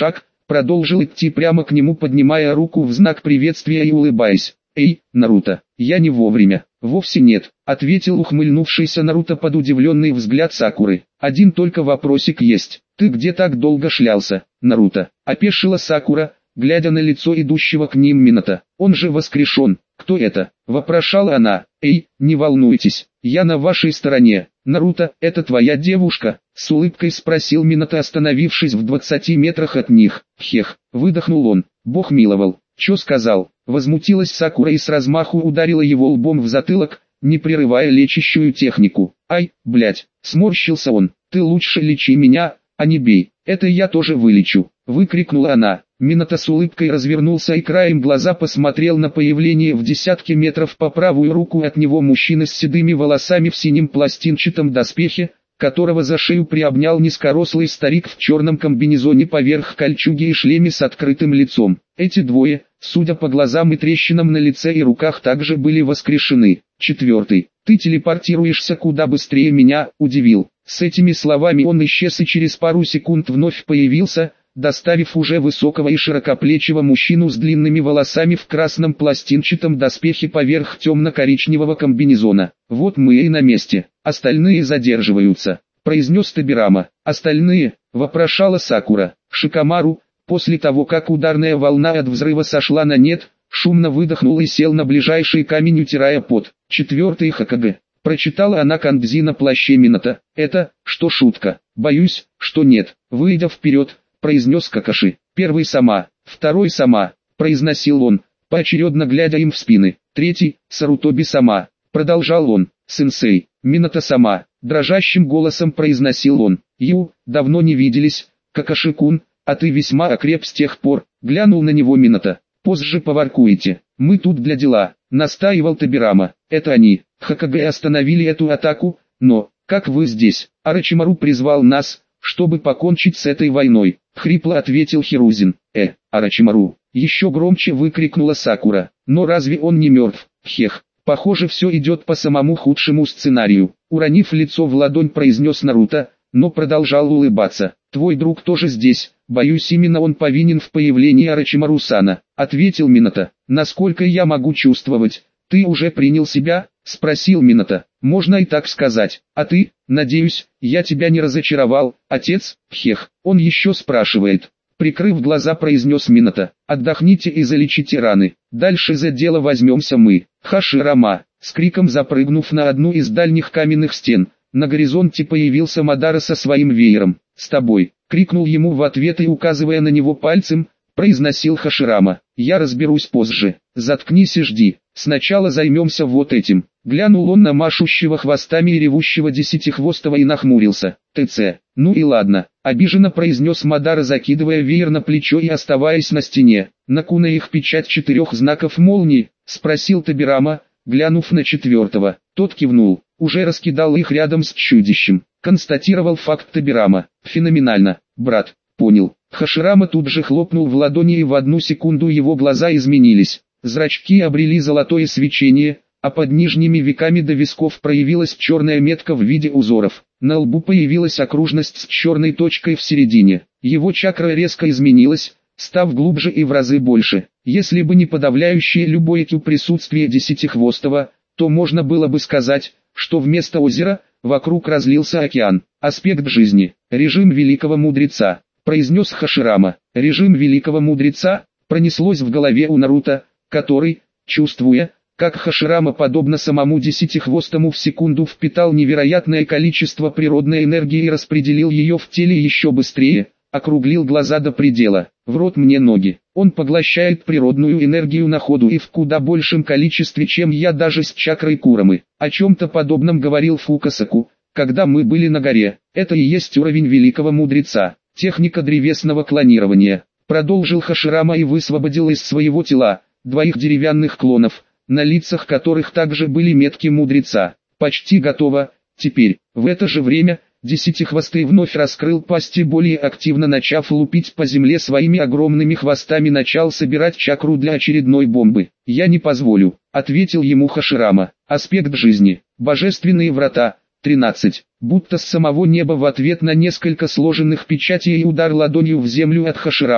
продолжил идти прямо к нему, поднимая руку в знак приветствия и улыбаясь. «Эй, Наруто, я не вовремя». «Вовсе нет», — ответил ухмыльнувшийся Наруто под удивленный взгляд Сакуры. «Один только вопросик есть. Ты где так долго шлялся, Наруто?» — опешила Сакура, глядя на лицо идущего к ним Минато. «Он же воскрешен. Кто это?» — вопрошала она. «Эй, не волнуйтесь, я на вашей стороне. Наруто, это твоя девушка?» — с улыбкой спросил Минато, остановившись в двадцати метрах от них. «Хех», — выдохнул он. «Бог миловал». «Чё сказал?» — возмутилась Сакура и с размаху ударила его лбом в затылок, не прерывая лечащую технику. «Ай, блять!» — сморщился он. «Ты лучше лечи меня, а не бей. Это я тоже вылечу!» — выкрикнула она. Минато с улыбкой развернулся и краем глаза посмотрел на появление в десятке метров по правую руку от него мужчины с седыми волосами в синем пластинчатом доспехе, которого за шею приобнял низкорослый старик в черном комбинезоне поверх кольчуги и шлеме с открытым лицом. Эти двое, судя по глазам и трещинам на лице и руках, также были воскрешены. Четвертый. «Ты телепортируешься куда быстрее меня», — удивил. С этими словами он исчез и через пару секунд вновь появился, доставив уже высокого и широкоплечего мужчину с длинными волосами в красном пластинчатом доспехе поверх темно-коричневого комбинезона. «Вот мы и на месте, остальные задерживаются», — произнес Тобирама. «Остальные?» — вопрошала Сакура. Шикамару, после того как ударная волна от взрыва сошла на нет, шумно выдохнул и сел на ближайший камень, утирая пот. «Четвертый Хокаге», — прочитала она кандзи на плаще Минато. «Это, что, шутка?» «Боюсь, что нет». Выйдя вперед, произнес Какаши. «Первый сама, второй сама», — произносил он, поочередно глядя им в спины. «Третий, Сарутоби сама», — продолжал он. «Сенсей, Минато сама», — дрожащим голосом произносил он. «Ю, давно не виделись, Какаши-кун, а ты весьма окреп с тех пор», — глянул на него Минато. «Позже поваркуете, мы тут для дела», — настаивал Тобирама. «Это они, Хокаге, остановили эту атаку, но, как вы здесь?» «Орочимару призвал нас, чтобы покончить с этой войной», — хрипло ответил Хирузин. «Э, Орочимару!» — еще громче выкрикнула Сакура. «Но разве он не мертв?» «Хех, похоже, все идет по самому худшему сценарию», — уронив лицо в ладонь, произнес Наруто, но продолжал улыбаться. «Твой друг тоже здесь, боюсь, именно он повинен в появлении Орочимару-сана», — ответил Минато. «Насколько я могу чувствовать, ты уже принял себя?» — спросил Минато. «Можно и так сказать. А ты, надеюсь, я тебя не разочаровал, отец?» «Хех, он еще спрашивает». Прикрыв глаза, произнес Минато. «Отдохните и залечите раны. Дальше за дело возьмемся мы». Хаширама, с криком запрыгнув на одну из дальних каменных стен, на горизонте появился Мадара со своим веером. «С тобой!» — крикнул ему в ответ и, указывая на него пальцем, произносил Хаширама. «Я разберусь позже. Заткнись и жди. Сначала займемся вот этим». Глянул он на машущего хвостами и ревущего десятихвостого и нахмурился. «ТЦ, ну и ладно», — обиженно произнес Мадара, закидывая веер на плечо и оставаясь на стене. «На куна их печать четырех знаков молнии?» — спросил Тобирама, глянув на четвертого. Тот кивнул. «Уже раскидал их рядом с чудищем», — констатировал факт Тобирама. «Феноменально, брат, понял». Хаширама тут же хлопнул в ладони, и в одну секунду его глаза изменились. Зрачки обрели золотое свечение, а под нижними веками до висков проявилась черная метка в виде узоров. На лбу появилась окружность с черной точкой в середине. Его чакра резко изменилась, став глубже и в разы больше. Если бы не подавляющее любое кю присутствие десятихвостого, то можно было бы сказать, что вместо озера, вокруг разлился океан. «Аспект жизни, режим великого мудреца», — произнес Хаширама. «Режим великого мудреца», пронеслось в голове у Наруто, который, чувствуя, как Хаширама подобно самому десятихвостому в секунду впитал невероятное количество природной энергии и распределил ее в теле еще быстрее, округлил глаза до предела. «В рот мне ноги». Он поглощает природную энергию на ходу и в куда большем количестве, чем я даже с чакрой Курамы. О чем-то подобном говорил Фукасаку, когда мы были на горе. Это и есть уровень великого мудреца. Техника древесного клонирования. Продолжил Хаширама и высвободил из своего тела двоих деревянных клонов, на лицах которых также были метки мудреца. «Почти готово. Теперь». В это же время Десятихвостый вновь раскрыл пасть и, более активно начав лупить по земле своими огромными хвостами, начал собирать чакру для очередной бомбы. «Я не позволю», — ответил ему Хаширама. «Аспект жизни. Божественные врата. тринадцать. Будто с самого неба в ответ на несколько сложенных печатей и удар ладонью в землю от Хаширамы,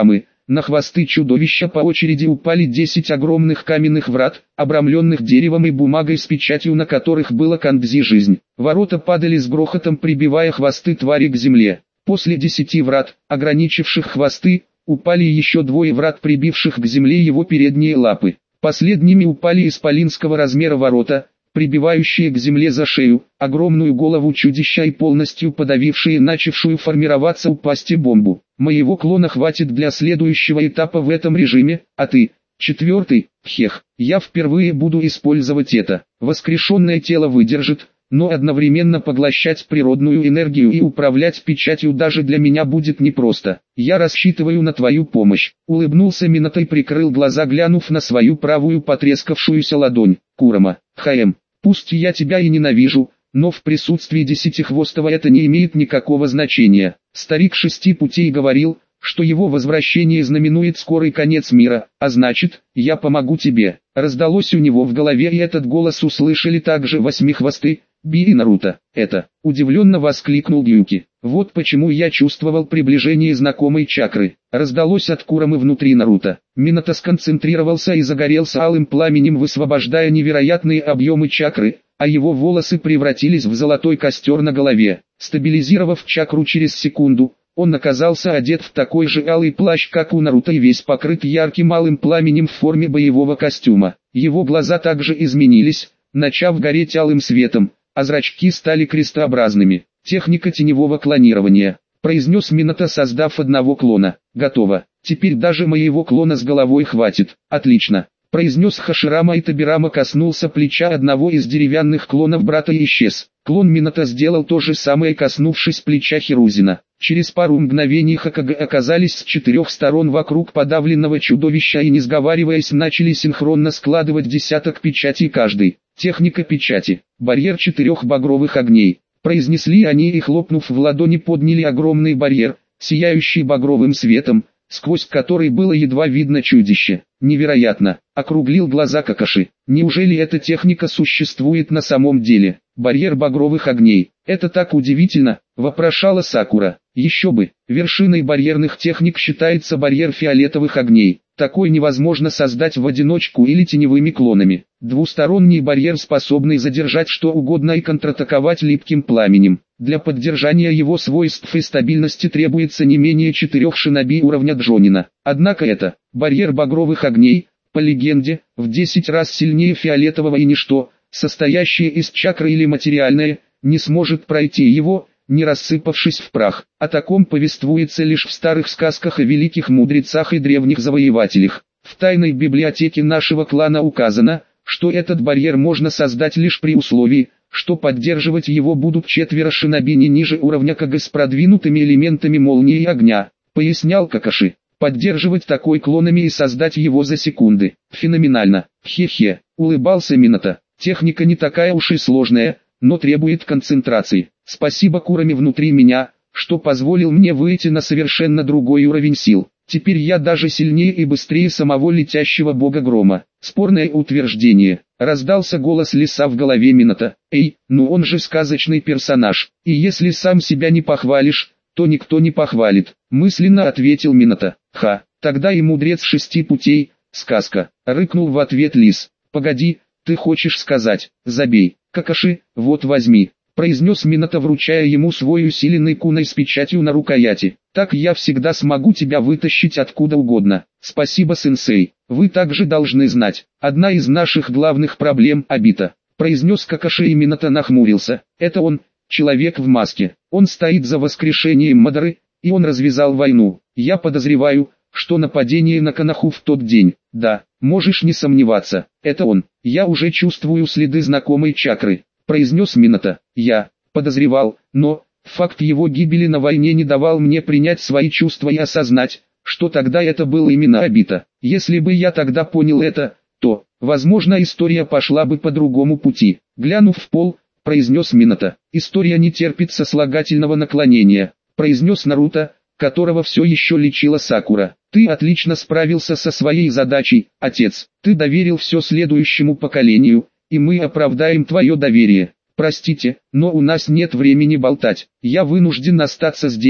На хвосты чудовища по очереди упали десять огромных каменных врат, обрамленных деревом и бумагой с печатью, на которых было кандзи «Жизнь». Ворота падали с грохотом, прибивая хвосты твари к земле. После десяти врат, ограничивших хвосты, упали еще двое врат, прибивших к земле его передние лапы. Последними упали исполинского размера ворота, прибивающие к земле за шею, огромную голову чудища и полностью подавившие начавшую формироваться у пасти бомбу. Моего клона хватит для следующего этапа в этом режиме, а ты, четвертый, хех, я впервые буду использовать это. Воскрешенное тело выдержит, но одновременно поглощать природную энергию и управлять печатью даже для меня будет непросто. Я рассчитываю на твою помощь. Улыбнулся Минато и прикрыл глаза, глянув на свою правую потрескавшуюся ладонь. Курама, ХМ, пусть я тебя и ненавижу, но в присутствии Десятихвостого это не имеет никакого значения. Старик Шести Путей говорил, что его возвращение знаменует скорый конец мира, а значит, я помогу тебе. Раздалось у него в голове, и этот голос услышали также Восьмихвосты, Би и Наруто. Это, удивленно воскликнул Гюки. Вот почему я чувствовал приближение знакомой чакры. Раздалось от Курамы внутри Наруто. Минато сконцентрировался и загорелся алым пламенем, высвобождая невероятные объемы чакры, а его волосы превратились в золотой костер на голове. Стабилизировав чакру через секунду, он оказался одет в такой же алый плащ, как у Наруто, и весь покрыт ярким алым пламенем в форме боевого костюма. Его глаза также изменились, начав гореть алым светом, а зрачки стали крестообразными. Техника теневого клонирования, произнес Минато, создав одного клона. Готово. Теперь даже моего клона с головой хватит. Отлично. Произнес Хаширама, и Табирама коснулся плеча одного из деревянных клонов брата и исчез. Клон Минато сделал то же самое, коснувшись плеча Хирузина. Через пару мгновений Хокage оказались с четырех сторон вокруг подавленного чудовища и, не сговариваясь, начали синхронно складывать десяток печатей каждый. Техника печати. Барьер четырех багровых огней. Произнесли они и, хлопнув в ладони, подняли огромный барьер, сияющий багровым светом, сквозь который было едва видно чудище. Невероятно, округлил глаза Какаши. Неужели эта техника существует на самом деле? Барьер багровых огней. Это так удивительно, вопрошала Сакура. Еще бы, вершиной барьерных техник считается барьер фиолетовых огней. Такой невозможно создать в одиночку или теневыми клонами. Двусторонний барьер, способный задержать что угодно и контратаковать липким пламенем. Для поддержания его свойств и стабильности требуется не менее четырех шиноби уровня Джонина. Однако это, барьер багровых огней, по легенде, в десять раз сильнее фиолетового, и ничто, состоящее из чакры или материальное, не сможет пройти его, не рассыпавшись в прах. О таком повествуется лишь в старых сказках о великих мудрецах и древних завоевателях. В тайной библиотеке нашего клана указано, что этот барьер можно создать лишь при условии, что поддерживать его будут четверо шиноби не ниже уровня Кage с продвинутыми элементами молнии и огня, пояснял Какаши. Поддерживать такой клонами и создать его за секунды. Феноменально. Хе-хе, улыбался Минато. Техника не такая уж и сложная, но требует концентрации. Спасибо Кураме внутри меня, что позволил мне выйти на совершенно другой уровень сил. Теперь я даже сильнее и быстрее самого летящего бога грома. Спорное утверждение. Раздался голос лиса в голове Минато. Эй, ну он же сказочный персонаж. И если сам себя не похвалишь, то никто не похвалит. Мысленно ответил Минато. Ха, тогда и мудрец шести путей, сказка. Рыкнул в ответ лис. Погоди, ты хочешь сказать, забей. Какаши, вот возьми. Произнес Минато, вручая ему свой усиленный куной с печатью на рукояти. Так я всегда смогу тебя вытащить откуда угодно. Спасибо, сенсей. Вы также должны знать, одна из наших главных проблем — Обита. Произнес Какаши, и Минато нахмурился. Это он, человек в маске. Он стоит за воскрешением Мадары, и он развязал войну. Я подозреваю, что нападение на Коноху в тот день. Да, можешь не сомневаться, это он. Я уже чувствую следы знакомой чакры. Произнес Минато. Я подозревал, но факт его гибели на войне не давал мне принять свои чувства и осознать, что тогда это был именно Обита. Если бы я тогда понял это, то, возможно, история пошла бы по другому пути. Глянув в пол, произнес Минато. История не терпит сослагательного наклонения. Произнес Наруто, которого все еще лечила Сакура. Ты отлично справился со своей задачей, отец. Ты доверил все следующему поколению, и мы оправдаем твое доверие. Простите, но у нас нет времени болтать. Я вынужден остаться здесь,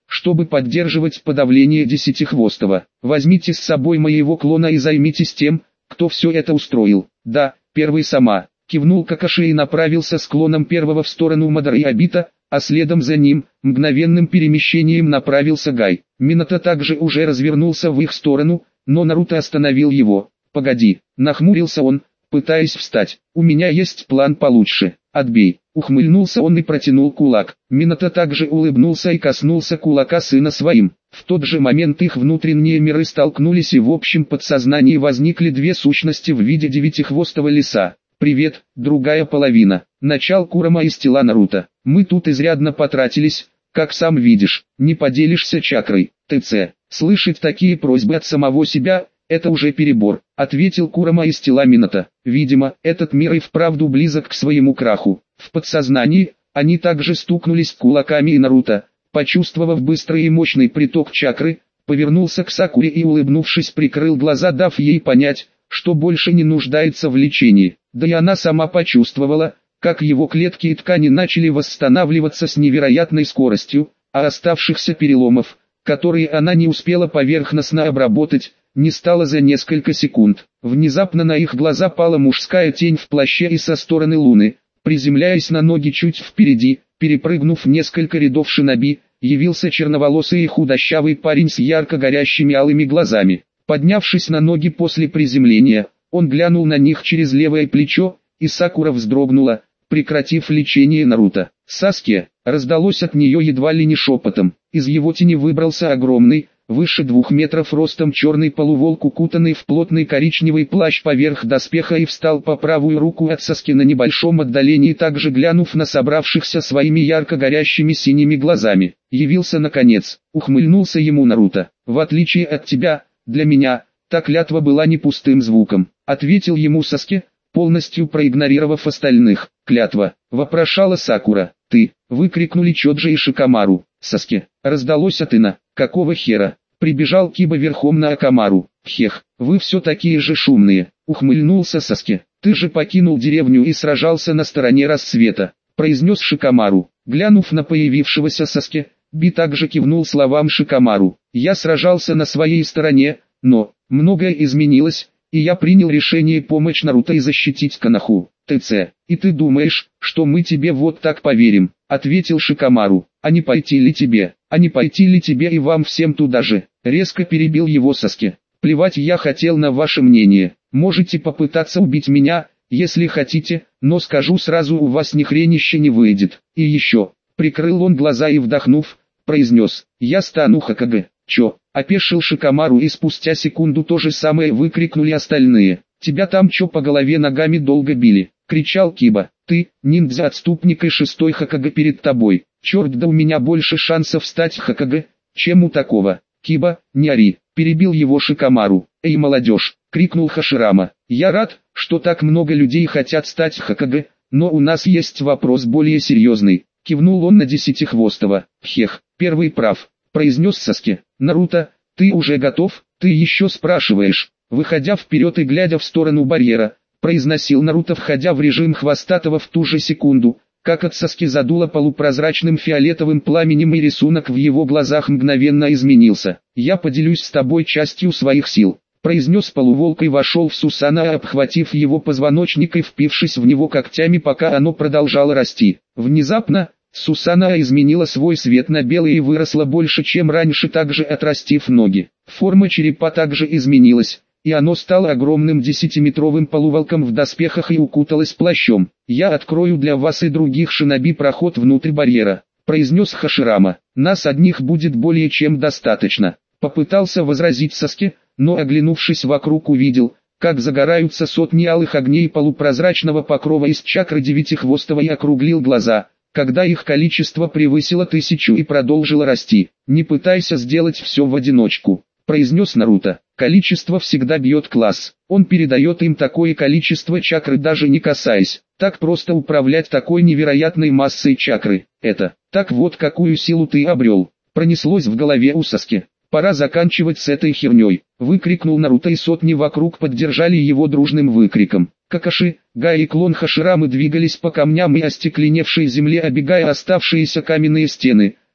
чтобы поддерживать подавление Десятихвостого. Возьмите с собой моего клона и займитесь тем, кто все это устроил. Да, первый сама. Кивнул Какаши и направился с клоном первого в сторону Мадара и Обита, а следом за ним, мгновенным перемещением направился Гай. Минато также уже развернулся в их сторону, но Наруто остановил его. «Погоди», нахмурился он, пытаясь встать. «У меня есть план получше. Отбей». Ухмыльнулся он и протянул кулак. Минато также улыбнулся и коснулся кулака сына своим. В тот же момент их внутренние миры столкнулись и в общем подсознании возникли две сущности в виде девятихвостого лиса. «Привет, другая половина», начал Курама из тела Наруто. «Мы тут изрядно потратились, как сам видишь, не поделишься чакрой, ТЦ». Слышать такие просьбы от самого себя – это уже перебор, ответил Курама из тела Минато. Видимо, этот мир и вправду близок к своему краху. В подсознании, они также стукнулись кулаками и Наруто, почувствовав быстрый и мощный приток чакры, повернулся к Сакуре и улыбнувшись прикрыл глаза, дав ей понять, что больше не нуждается в лечении. Да и она сама почувствовала, как его клетки и ткани начали восстанавливаться с невероятной скоростью, а оставшихся переломов, которые она не успела поверхностно обработать, не стало за несколько секунд. Внезапно на их глаза пала мужская тень в плаще и со стороны луны, приземляясь на ноги чуть впереди, перепрыгнув несколько рядов шиноби, явился черноволосый и худощавый парень с ярко горящими алыми глазами. Поднявшись на ноги после приземления, он глянул на них через левое плечо, и Сакура вздрогнула, прекратив лечение Наруто. «Саске!» раздалось от нее едва ли не шепотом. Из его тени выбрался огромный, выше двух метров ростом черный полуволк, укутанный в плотный коричневый плащ поверх доспеха, и встал по правую руку от Саски на небольшом отдалении, также глянув на собравшихся своими ярко горящими синими глазами. «Явился наконец», ухмыльнулся ему Наруто. «В отличие от тебя, для меня, та клятва была не пустым звуком», ответил ему Саске, полностью проигнорировав остальных. «Клятва», вопрошала Сакура. «Ты», выкрикнули Чоджи и Шикамару. «Саске», раздалось от Ина. «Какого хера?» Прибежал Киба верхом на Акамару. «Хех, вы все такие же шумные», ухмыльнулся Саске. «Ты же покинул деревню и сражался на стороне рассвета», произнес Шикамару. Глянув на появившегося Саске, Би также кивнул словам Шикамару. «Я сражался на своей стороне, но многое изменилось, и я принял решение помочь Наруто и защитить Коноху. ТЦ, и ты думаешь, что мы тебе вот так поверим?» ответил Шикамару. «А не пойти ли тебе, а не пойти ли тебе и вам всем туда же?» Резко перебил его Саске. «Плевать я хотел на ваше мнение, можете попытаться убить меня, если хотите, но скажу сразу, у вас ни хренища не выйдет. И еще», прикрыл он глаза и вдохнув, произнес: «Я стану Хокаге». «Чё?» опешил Шикамару, и спустя секунду то же самое выкрикнули остальные. «Тебя там чё по голове ногами долго били?» кричал Киба. «Ты, ниндзя-отступник и шестой Хокаге перед тобой. Черт, да у меня больше шансов стать Хокаге, чем у такого». «Киба, не ори», перебил его Шикамару. «Эй, молодежь!» крикнул Хаширама. «Я рад, что так много людей хотят стать Хокаге, но у нас есть вопрос более серьезный». Кивнул он на Десятихвостого. «Хех, первый прав», произнес Саске. «Наруто, ты уже готов? Ты еще спрашиваешь?» Выходя вперед и глядя в сторону барьера, произносил Наруто, входя в режим хвостатого в ту же секунду, как от Саски задуло полупрозрачным фиолетовым пламенем, и рисунок в его глазах мгновенно изменился. «Я поделюсь с тобой частью своих сил», произнес полуволк и вошел в Сусана, обхватив его позвоночник и впившись в него когтями, пока оно продолжало расти. Внезапно Сусана изменила свой цвет на белый и выросла больше, чем раньше, также отрастив ноги. Форма черепа также изменилась, и оно стало огромным десятиметровым полуволком в доспехах и укуталось плащом. «Я открою для вас и других шиноби проход внутрь барьера», произнес Хаширама. «Нас одних будет более чем достаточно», попытался возразить Саске, но оглянувшись вокруг увидел, как загораются сотни алых огней полупрозрачного покрова из чакры Девятихвостого, и округлил глаза, когда их количество превысило тысячу и продолжило расти. «Не пытайся сделать все в одиночку», произнес Наруто. «Количество всегда бьет класс. Он передает им такое количество чакры, даже не касаясь. Так просто управлять такой невероятной массой чакры. Это, так вот какую силу ты обрел», пронеслось в голове у Саски. «Пора заканчивать с этой херней», выкрикнул Наруто, и сотни вокруг поддержали его дружным выкриком. Какаши, Гай и клон Хаширамы двигались по камням и остекленевшей земле, обегая оставшиеся каменные стены,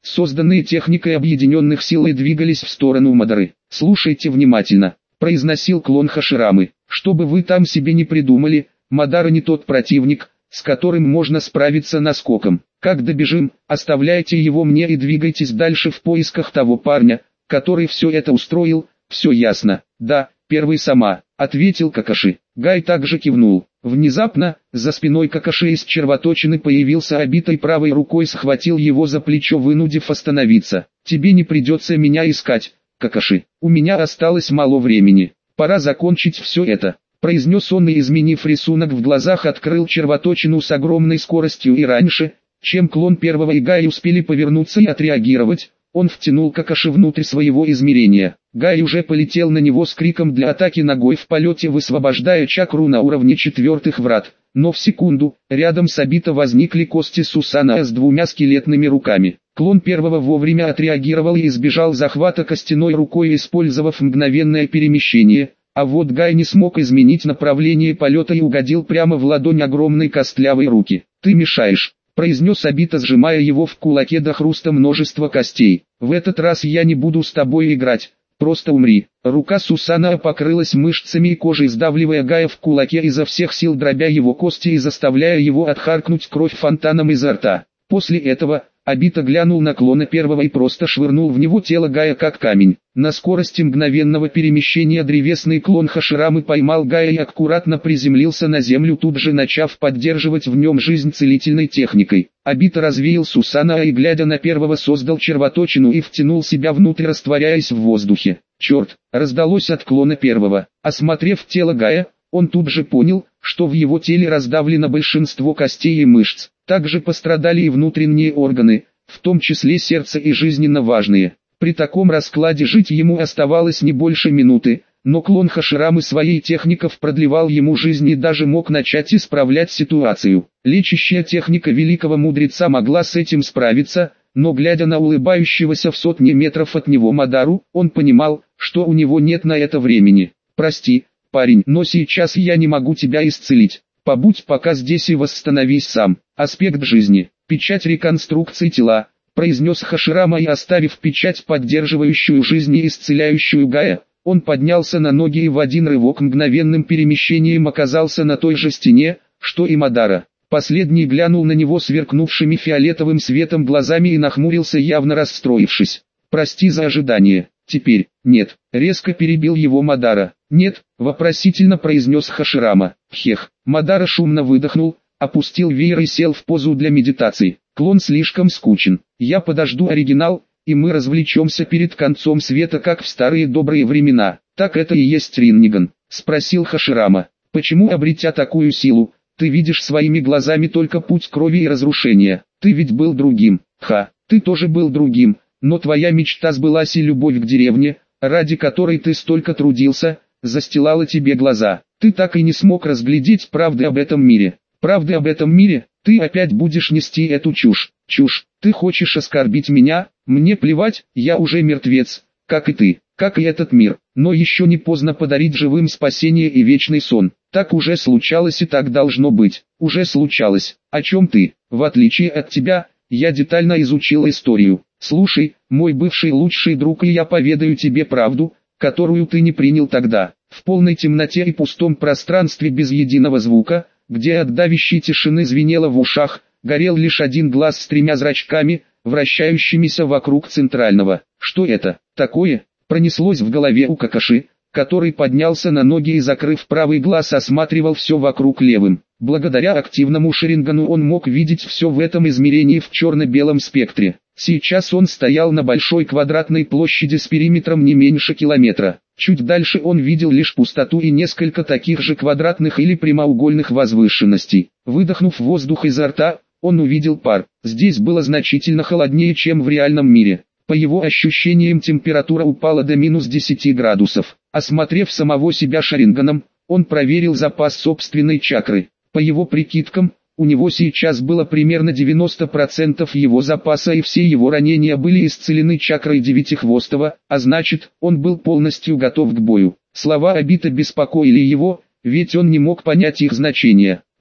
созданные техникой объединенных сил, и двигались в сторону Мадары. «Слушайте внимательно», — произносил клон Хаширамы. «Что бы вы там себе не придумали, Мадара не тот противник, с которым можно справиться наскоком. Как добежим, оставляйте его мне и двигайтесь дальше в поисках того парня, который все это устроил. Все ясно?» «Да, первый сама», — ответил Какаши. Гай также кивнул. Внезапно, за спиной Какаши из червоточины появился Обита и правой рукой схватил его за плечо, вынудив остановиться. «Тебе не придется меня искать, Какаши. У меня осталось мало времени. Пора закончить все это», — произнес он и, изменив рисунок в глазах, открыл червоточину с огромной скоростью, и раньше, чем клон первого и Гай успели повернуться и отреагировать, он втянул Какаши внутрь своего измерения. Гай уже полетел на него с криком для атаки ногой в полете, высвобождая чакру на уровне четвертых врат. Но в секунду, рядом с Обито возникли кости Сусана с двумя скелетными руками. Клон первого вовремя отреагировал и избежал захвата костяной рукой, использовав мгновенное перемещение, а вот Гай не смог изменить направление полета и угодил прямо в ладонь огромной костлявой руки. «Ты мешаешь», — произнес Обито, сжимая его в кулаке до хруста множества костей. «В этот раз я не буду с тобой играть, просто умри». Рука Сусана покрылась мышцами и кожей, сдавливая Гая в кулаке, изо всех сил дробя его кости и заставляя его отхаркнуть кровь фонтаном изо рта. После этого Обито глянул на клона первого и просто швырнул в него тело Гая как камень. На скорости мгновенного перемещения древесный клон Хаширамы поймал Гая и аккуратно приземлился на землю, тут же начав поддерживать в нем жизнь целительной техникой. Обито развеял Сусана и, глядя на первого, создал червоточину и втянул себя внутрь, растворяясь в воздухе. «Черт!» — раздалось от клона первого. Осмотрев тело Гая, он тут же понял, что в его теле раздавлено большинство костей и мышц. Также пострадали и внутренние органы, в том числе сердце и жизненно важные. При таком раскладе жить ему оставалось не больше минуты, но клон Хаширамы своей техников продлевал ему жизнь и даже мог начать исправлять ситуацию. Лечащая техника великого мудреца могла с этим справиться, но глядя на улыбающегося в сотни метров от него Мадару, он понимал, что у него нет на это времени. «Прости, парень, но сейчас я не могу тебя исцелить. Побудь пока здесь и восстановись сам». «Аспект жизни, печать реконструкции тела», — произнес Хаширама, и, оставив печать, поддерживающую жизнь и исцеляющую Гая, он поднялся на ноги и в один рывок мгновенным перемещением оказался на той же стене, что и Мадара. Последний глянул на него сверкнувшими фиолетовым светом глазами и нахмурился, явно расстроившись. «Прости за ожидание. Теперь, нет», — резко перебил его Мадара. «Нет», — вопросительно произнес Хаширама. «Хех». Мадара шумно выдохнул, опустил веер и сел в позу для медитации. «Клон слишком скучен. Я подожду оригинал, и мы развлечемся перед концом света, как в старые добрые времена». «Так это и есть Ринниган?» — спросил Хаширама. «Почему, обретя такую силу, ты видишь своими глазами только путь крови и разрушения? Ты ведь был другим». «Ха, ты тоже был другим, но твоя мечта сбылась, и любовь к деревне, ради которой ты столько трудился, застилала тебе глаза. Ты так и не смог разглядеть правды об этом мире. Правды об этом мире, ты опять будешь нести эту чушь. Чушь, ты хочешь оскорбить меня? Мне плевать, я уже мертвец, как и ты, как и этот мир. Но еще не поздно подарить живым спасение и вечный сон. Так уже случалось и так должно быть. Уже случалось. О чем ты? В отличие от тебя, я детально изучил историю. Слушай, мой бывший лучший друг, и я поведаю тебе правду, которую ты не принял тогда. В полной темноте и пустом пространстве без единого звука, где от давящей тишины звенело в ушах, горел лишь один глаз с тремя зрачками, вращающимися вокруг центрального. Что это такое? Пронеслось в голове у Какаши, который поднялся на ноги и, закрыв правый глаз, осматривал все вокруг левым. Благодаря активному Шарингану он мог видеть все в этом измерении в черно-белом спектре. Сейчас он стоял на большой квадратной площади с периметром не меньше километра. Чуть дальше он видел лишь пустоту и несколько таких же квадратных или прямоугольных возвышенностей. Выдохнув воздух изо рта, он увидел пар. Здесь было значительно холоднее, чем в реальном мире. По его ощущениям, температура упала до минус десяти градусов. Осмотрев самого себя Шаринганом, он проверил запас собственной чакры. По его прикидкам, у него сейчас было примерно девяносто процентов его запаса, и все его ранения были исцелены чакрой Девятихвостого, а значит, он был полностью готов к бою. Слова Обита беспокоили его, ведь он не мог понять их значения.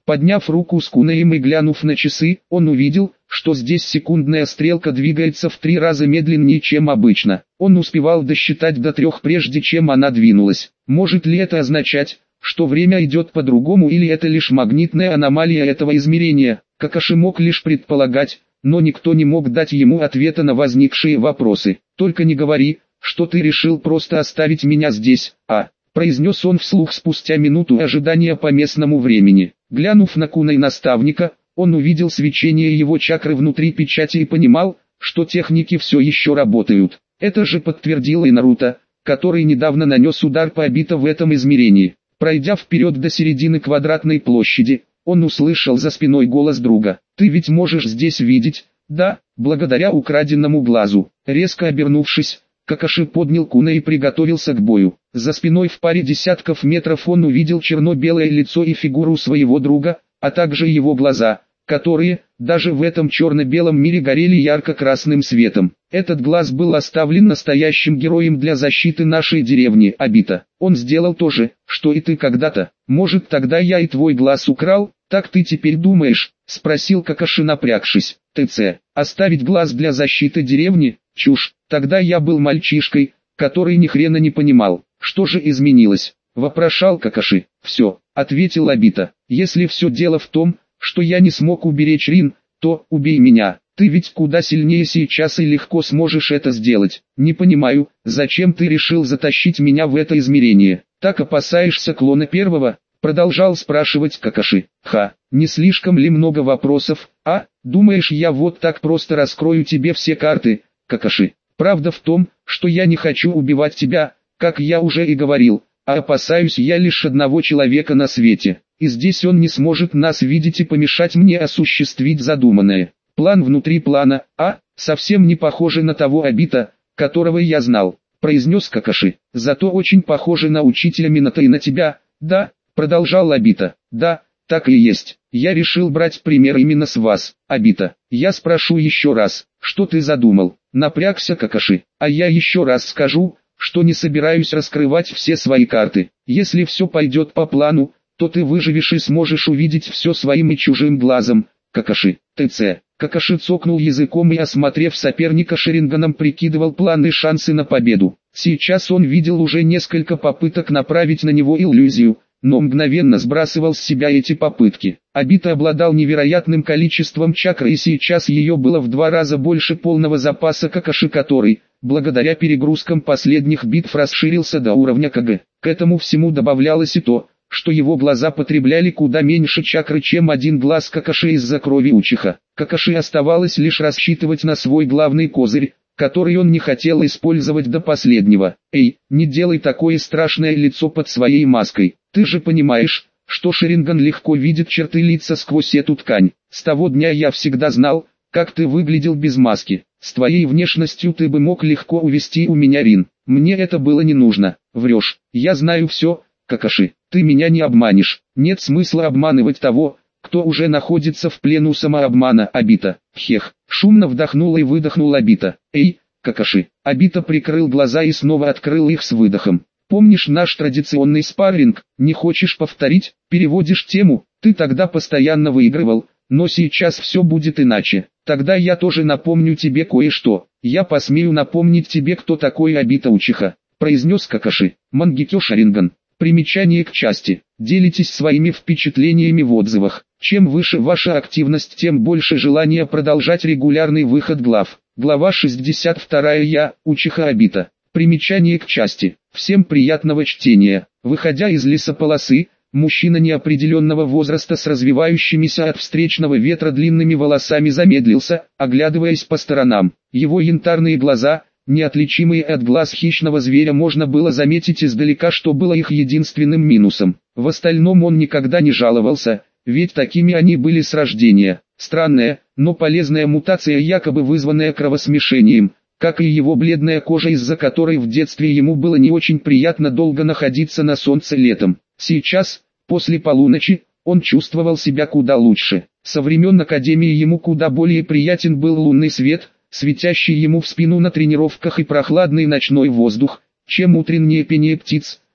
Подняв руку с кунаем и глянув на часы, он увидел, что здесь секундная стрелка двигается в три раза медленнее, чем обычно. Он успевал досчитать до трех прежде, чем она двинулась. Может ли это означать, что время идет по-другому, или это лишь магнитная аномалия этого измерения? Какаши мог лишь предполагать, но никто не мог дать ему ответа на возникшие вопросы. «Только не говори, что ты решил просто оставить меня здесь, а?» произнес он вслух спустя минуту ожидания по местному времени. Глянув на кунай наставника, он увидел свечение его чакры внутри печати и понимал, что техники все еще работают. Это же подтвердил и Наруто, который недавно нанес удар по Обито в этом измерении. Пройдя вперед до середины квадратной площади, он услышал за спиной голос друга. «Ты ведь можешь здесь видеть?» «Да, благодаря украденному глазу». Резко обернувшись, Какаши поднял кунай и приготовился к бою. За спиной в паре десятков метров он увидел черно-белое лицо и фигуру своего друга, а также его глаза, которые, даже в этом черно-белом мире, горели ярко-красным светом. Этот глаз был оставлен настоящим героем для защиты нашей деревни, Обито. Он сделал то же, что и ты когда-то. Может, тогда я и твой глаз украл? Так ты теперь думаешь? Спросил Какаши, напрягшись. ТЦ. Оставить глаз для защиты деревни? Чушь. Тогда я был мальчишкой, который ни хрена не понимал. Что же изменилось? Вопрошал Какаши. Все, ответил Обито. Если все дело в том, что я не смог уберечь Рин, то убей меня. Ты ведь куда сильнее сейчас и легко сможешь это сделать. Не понимаю, зачем ты решил затащить меня в это измерение. Так опасаешься клона первого? Продолжал спрашивать Какаши. Ха, не слишком ли много вопросов, а? Думаешь, я вот так просто раскрою тебе все карты, Какаши? Правда в том, что я не хочу убивать тебя, как я уже и говорил, а опасаюсь я лишь одного человека на свете. И здесь он не сможет нас видеть и помешать мне осуществить задуманное. План внутри плана, а, совсем не похоже на того Обито, которого я знал, произнес Какаши. Зато очень похоже на учителя Минато и на тебя, да, продолжал Обито. Да, так и есть. Я решил брать пример именно с вас, Обито. Я спрошу еще раз, что ты задумал? Напрягся Какаши. А я еще раз скажу, что не собираюсь раскрывать все свои карты. Если все пойдет по плану, то ты выживешь и сможешь увидеть все своим и чужим глазом, Какаши. ТЦ. Какаши цокнул языком и, осмотрев соперника Шаринганом, прикидывал планы и шансы на победу. Сейчас он видел уже несколько попыток направить на него иллюзию, но мгновенно сбрасывал с себя эти попытки. Обито обладал невероятным количеством чакры, и сейчас ее было в два раза больше полного запаса Какаши, который, благодаря перегрузкам последних битв, расширился до уровня КГ. К этому всему добавлялось и то, что его глаза потребляли куда меньше чакры, чем один глаз Какаши из-за крови Учиха. Какаши оставалось лишь рассчитывать на свой главный козырь, который он не хотел использовать до последнего. «Эй, не делай такое страшное лицо под своей маской. Ты же понимаешь, что Шаринган легко видит черты лица сквозь эту ткань. С того дня я всегда знал, как ты выглядел без маски. С твоей внешностью ты бы мог легко увести у меня Рин. Мне это было не нужно. Врешь. Я знаю все, Какаши. Ты меня не обманешь. Нет смысла обманывать того, кто уже находится в плену самообмана, Обито. Хех. Шумно вдохнул и выдохнул Обито. Эй, Какаши. Обито прикрыл глаза и снова открыл их с выдохом. Помнишь наш традиционный спарринг? Не хочешь повторить? Переводишь тему? Ты тогда постоянно выигрывал, но сейчас все будет иначе. Тогда я тоже напомню тебе кое-что. Я посмею напомнить тебе, кто такой Обито Учиха, произнес Какаши. Мангекё Шаринган. Примечание к части. Делитесь своими впечатлениями в отзывах. Чем выше ваша активность, тем больше желания продолжать регулярный выход глав. Глава шестьдесят два. Я, Учиха Обито. Примечание к части. Всем приятного чтения. Выходя из лесополосы, мужчина неопределенного возраста с развивающимися от встречного ветра длинными волосами замедлился, оглядываясь по сторонам. Его янтарные глаза, неотличимые от глаз хищного зверя, можно было заметить издалека, что было их единственным минусом. В остальном он никогда не жаловался, ведь такими они были с рождения. Странная, но полезная мутация, якобы вызванная кровосмешением, как и его бледная кожа, из-за которой в детстве ему было не очень приятно долго находиться на солнце летом. Сейчас, после полуночи, он чувствовал себя куда лучше. Со времен Академии ему куда более приятен был лунный свет, светящий ему в спину на тренировках, и прохладный ночной воздух, чем утреннее пение птиц,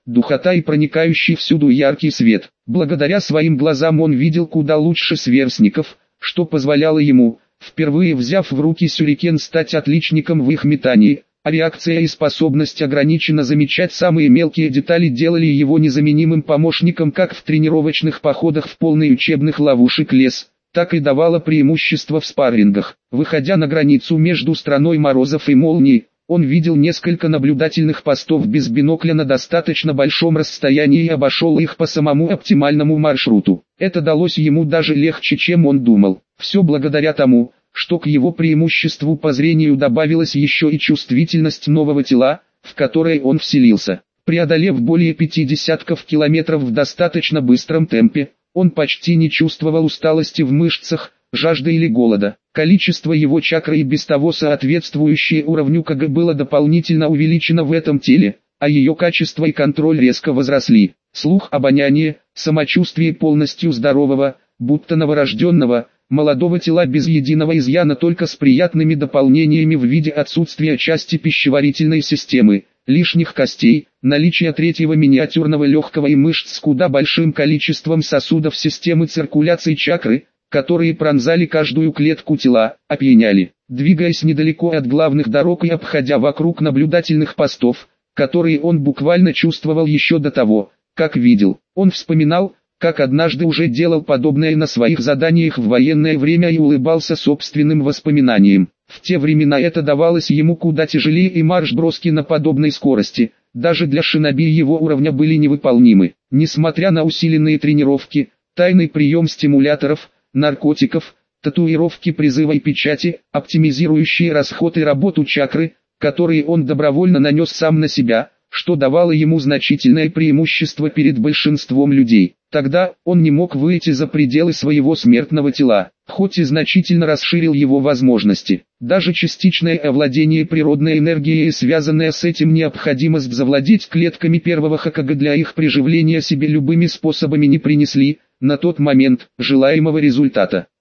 духота и проникающий всюду яркий свет. Благодаря своим глазам он видел куда лучше сверстников, что позволяло ему, впервые взяв в руки сюрикен, стать отличником в их метании, а реакция и способность ограниченно замечать самые мелкие детали делали его незаменимым помощником как в тренировочных походах в полный учебных ловушек лес, так и давало преимущество в спаррингах. Выходя на границу между страной морозов и молний, он видел несколько наблюдательных постов без бинокля на достаточно большом расстоянии и обошел их по самому оптимальному маршруту. Это далось ему даже легче, чем он думал. Все благодаря тому, что к его преимуществу по зрению добавилась еще и чувствительность нового тела, в которое он вселился. Преодолев более пяти десятков километров в достаточно быстром темпе, он почти не чувствовал усталости в мышцах, жажды или голода. Количество его чакры и без того соответствующее уровню КГ было дополнительно увеличено в этом теле, а ее качество и контроль резко возросли. Слух, обоняние, самочувствие полностью здорового, будто новорожденного, молодого тела без единого изъяна, только с приятными дополнениями в виде отсутствия части пищеварительной системы, лишних костей, наличия третьего миниатюрного легкого и мышц с куда большим количеством сосудов системы циркуляции чакры, которые пронзали каждую клетку тела, опьяняли. Двигаясь недалеко от главных дорог и обходя вокруг наблюдательных постов, которые он буквально чувствовал еще до того, как видел, он вспоминал, как однажды уже делал подобное на своих заданиях в военное время и улыбался собственным воспоминаниям. В те времена это давалось ему куда тяжелее, и марш-броски на подобной скорости, даже для шиноби его уровня, были невыполнимы. Несмотря на усиленные тренировки, тайный прием стимуляторов, наркотиков, татуировки призыва и печати, оптимизирующие расход и работу чакры, которые он добровольно нанес сам на себя, что давало ему значительное преимущество перед большинством людей. Тогда он не мог выйти за пределы своего смертного тела, хоть и значительно расширил его возможности. Даже частичное овладение природной энергией и связанная с этим необходимость завладеть клетками первого ХКГ для их приживления себе любыми способами не принесли, на тот момент, желаемого результата.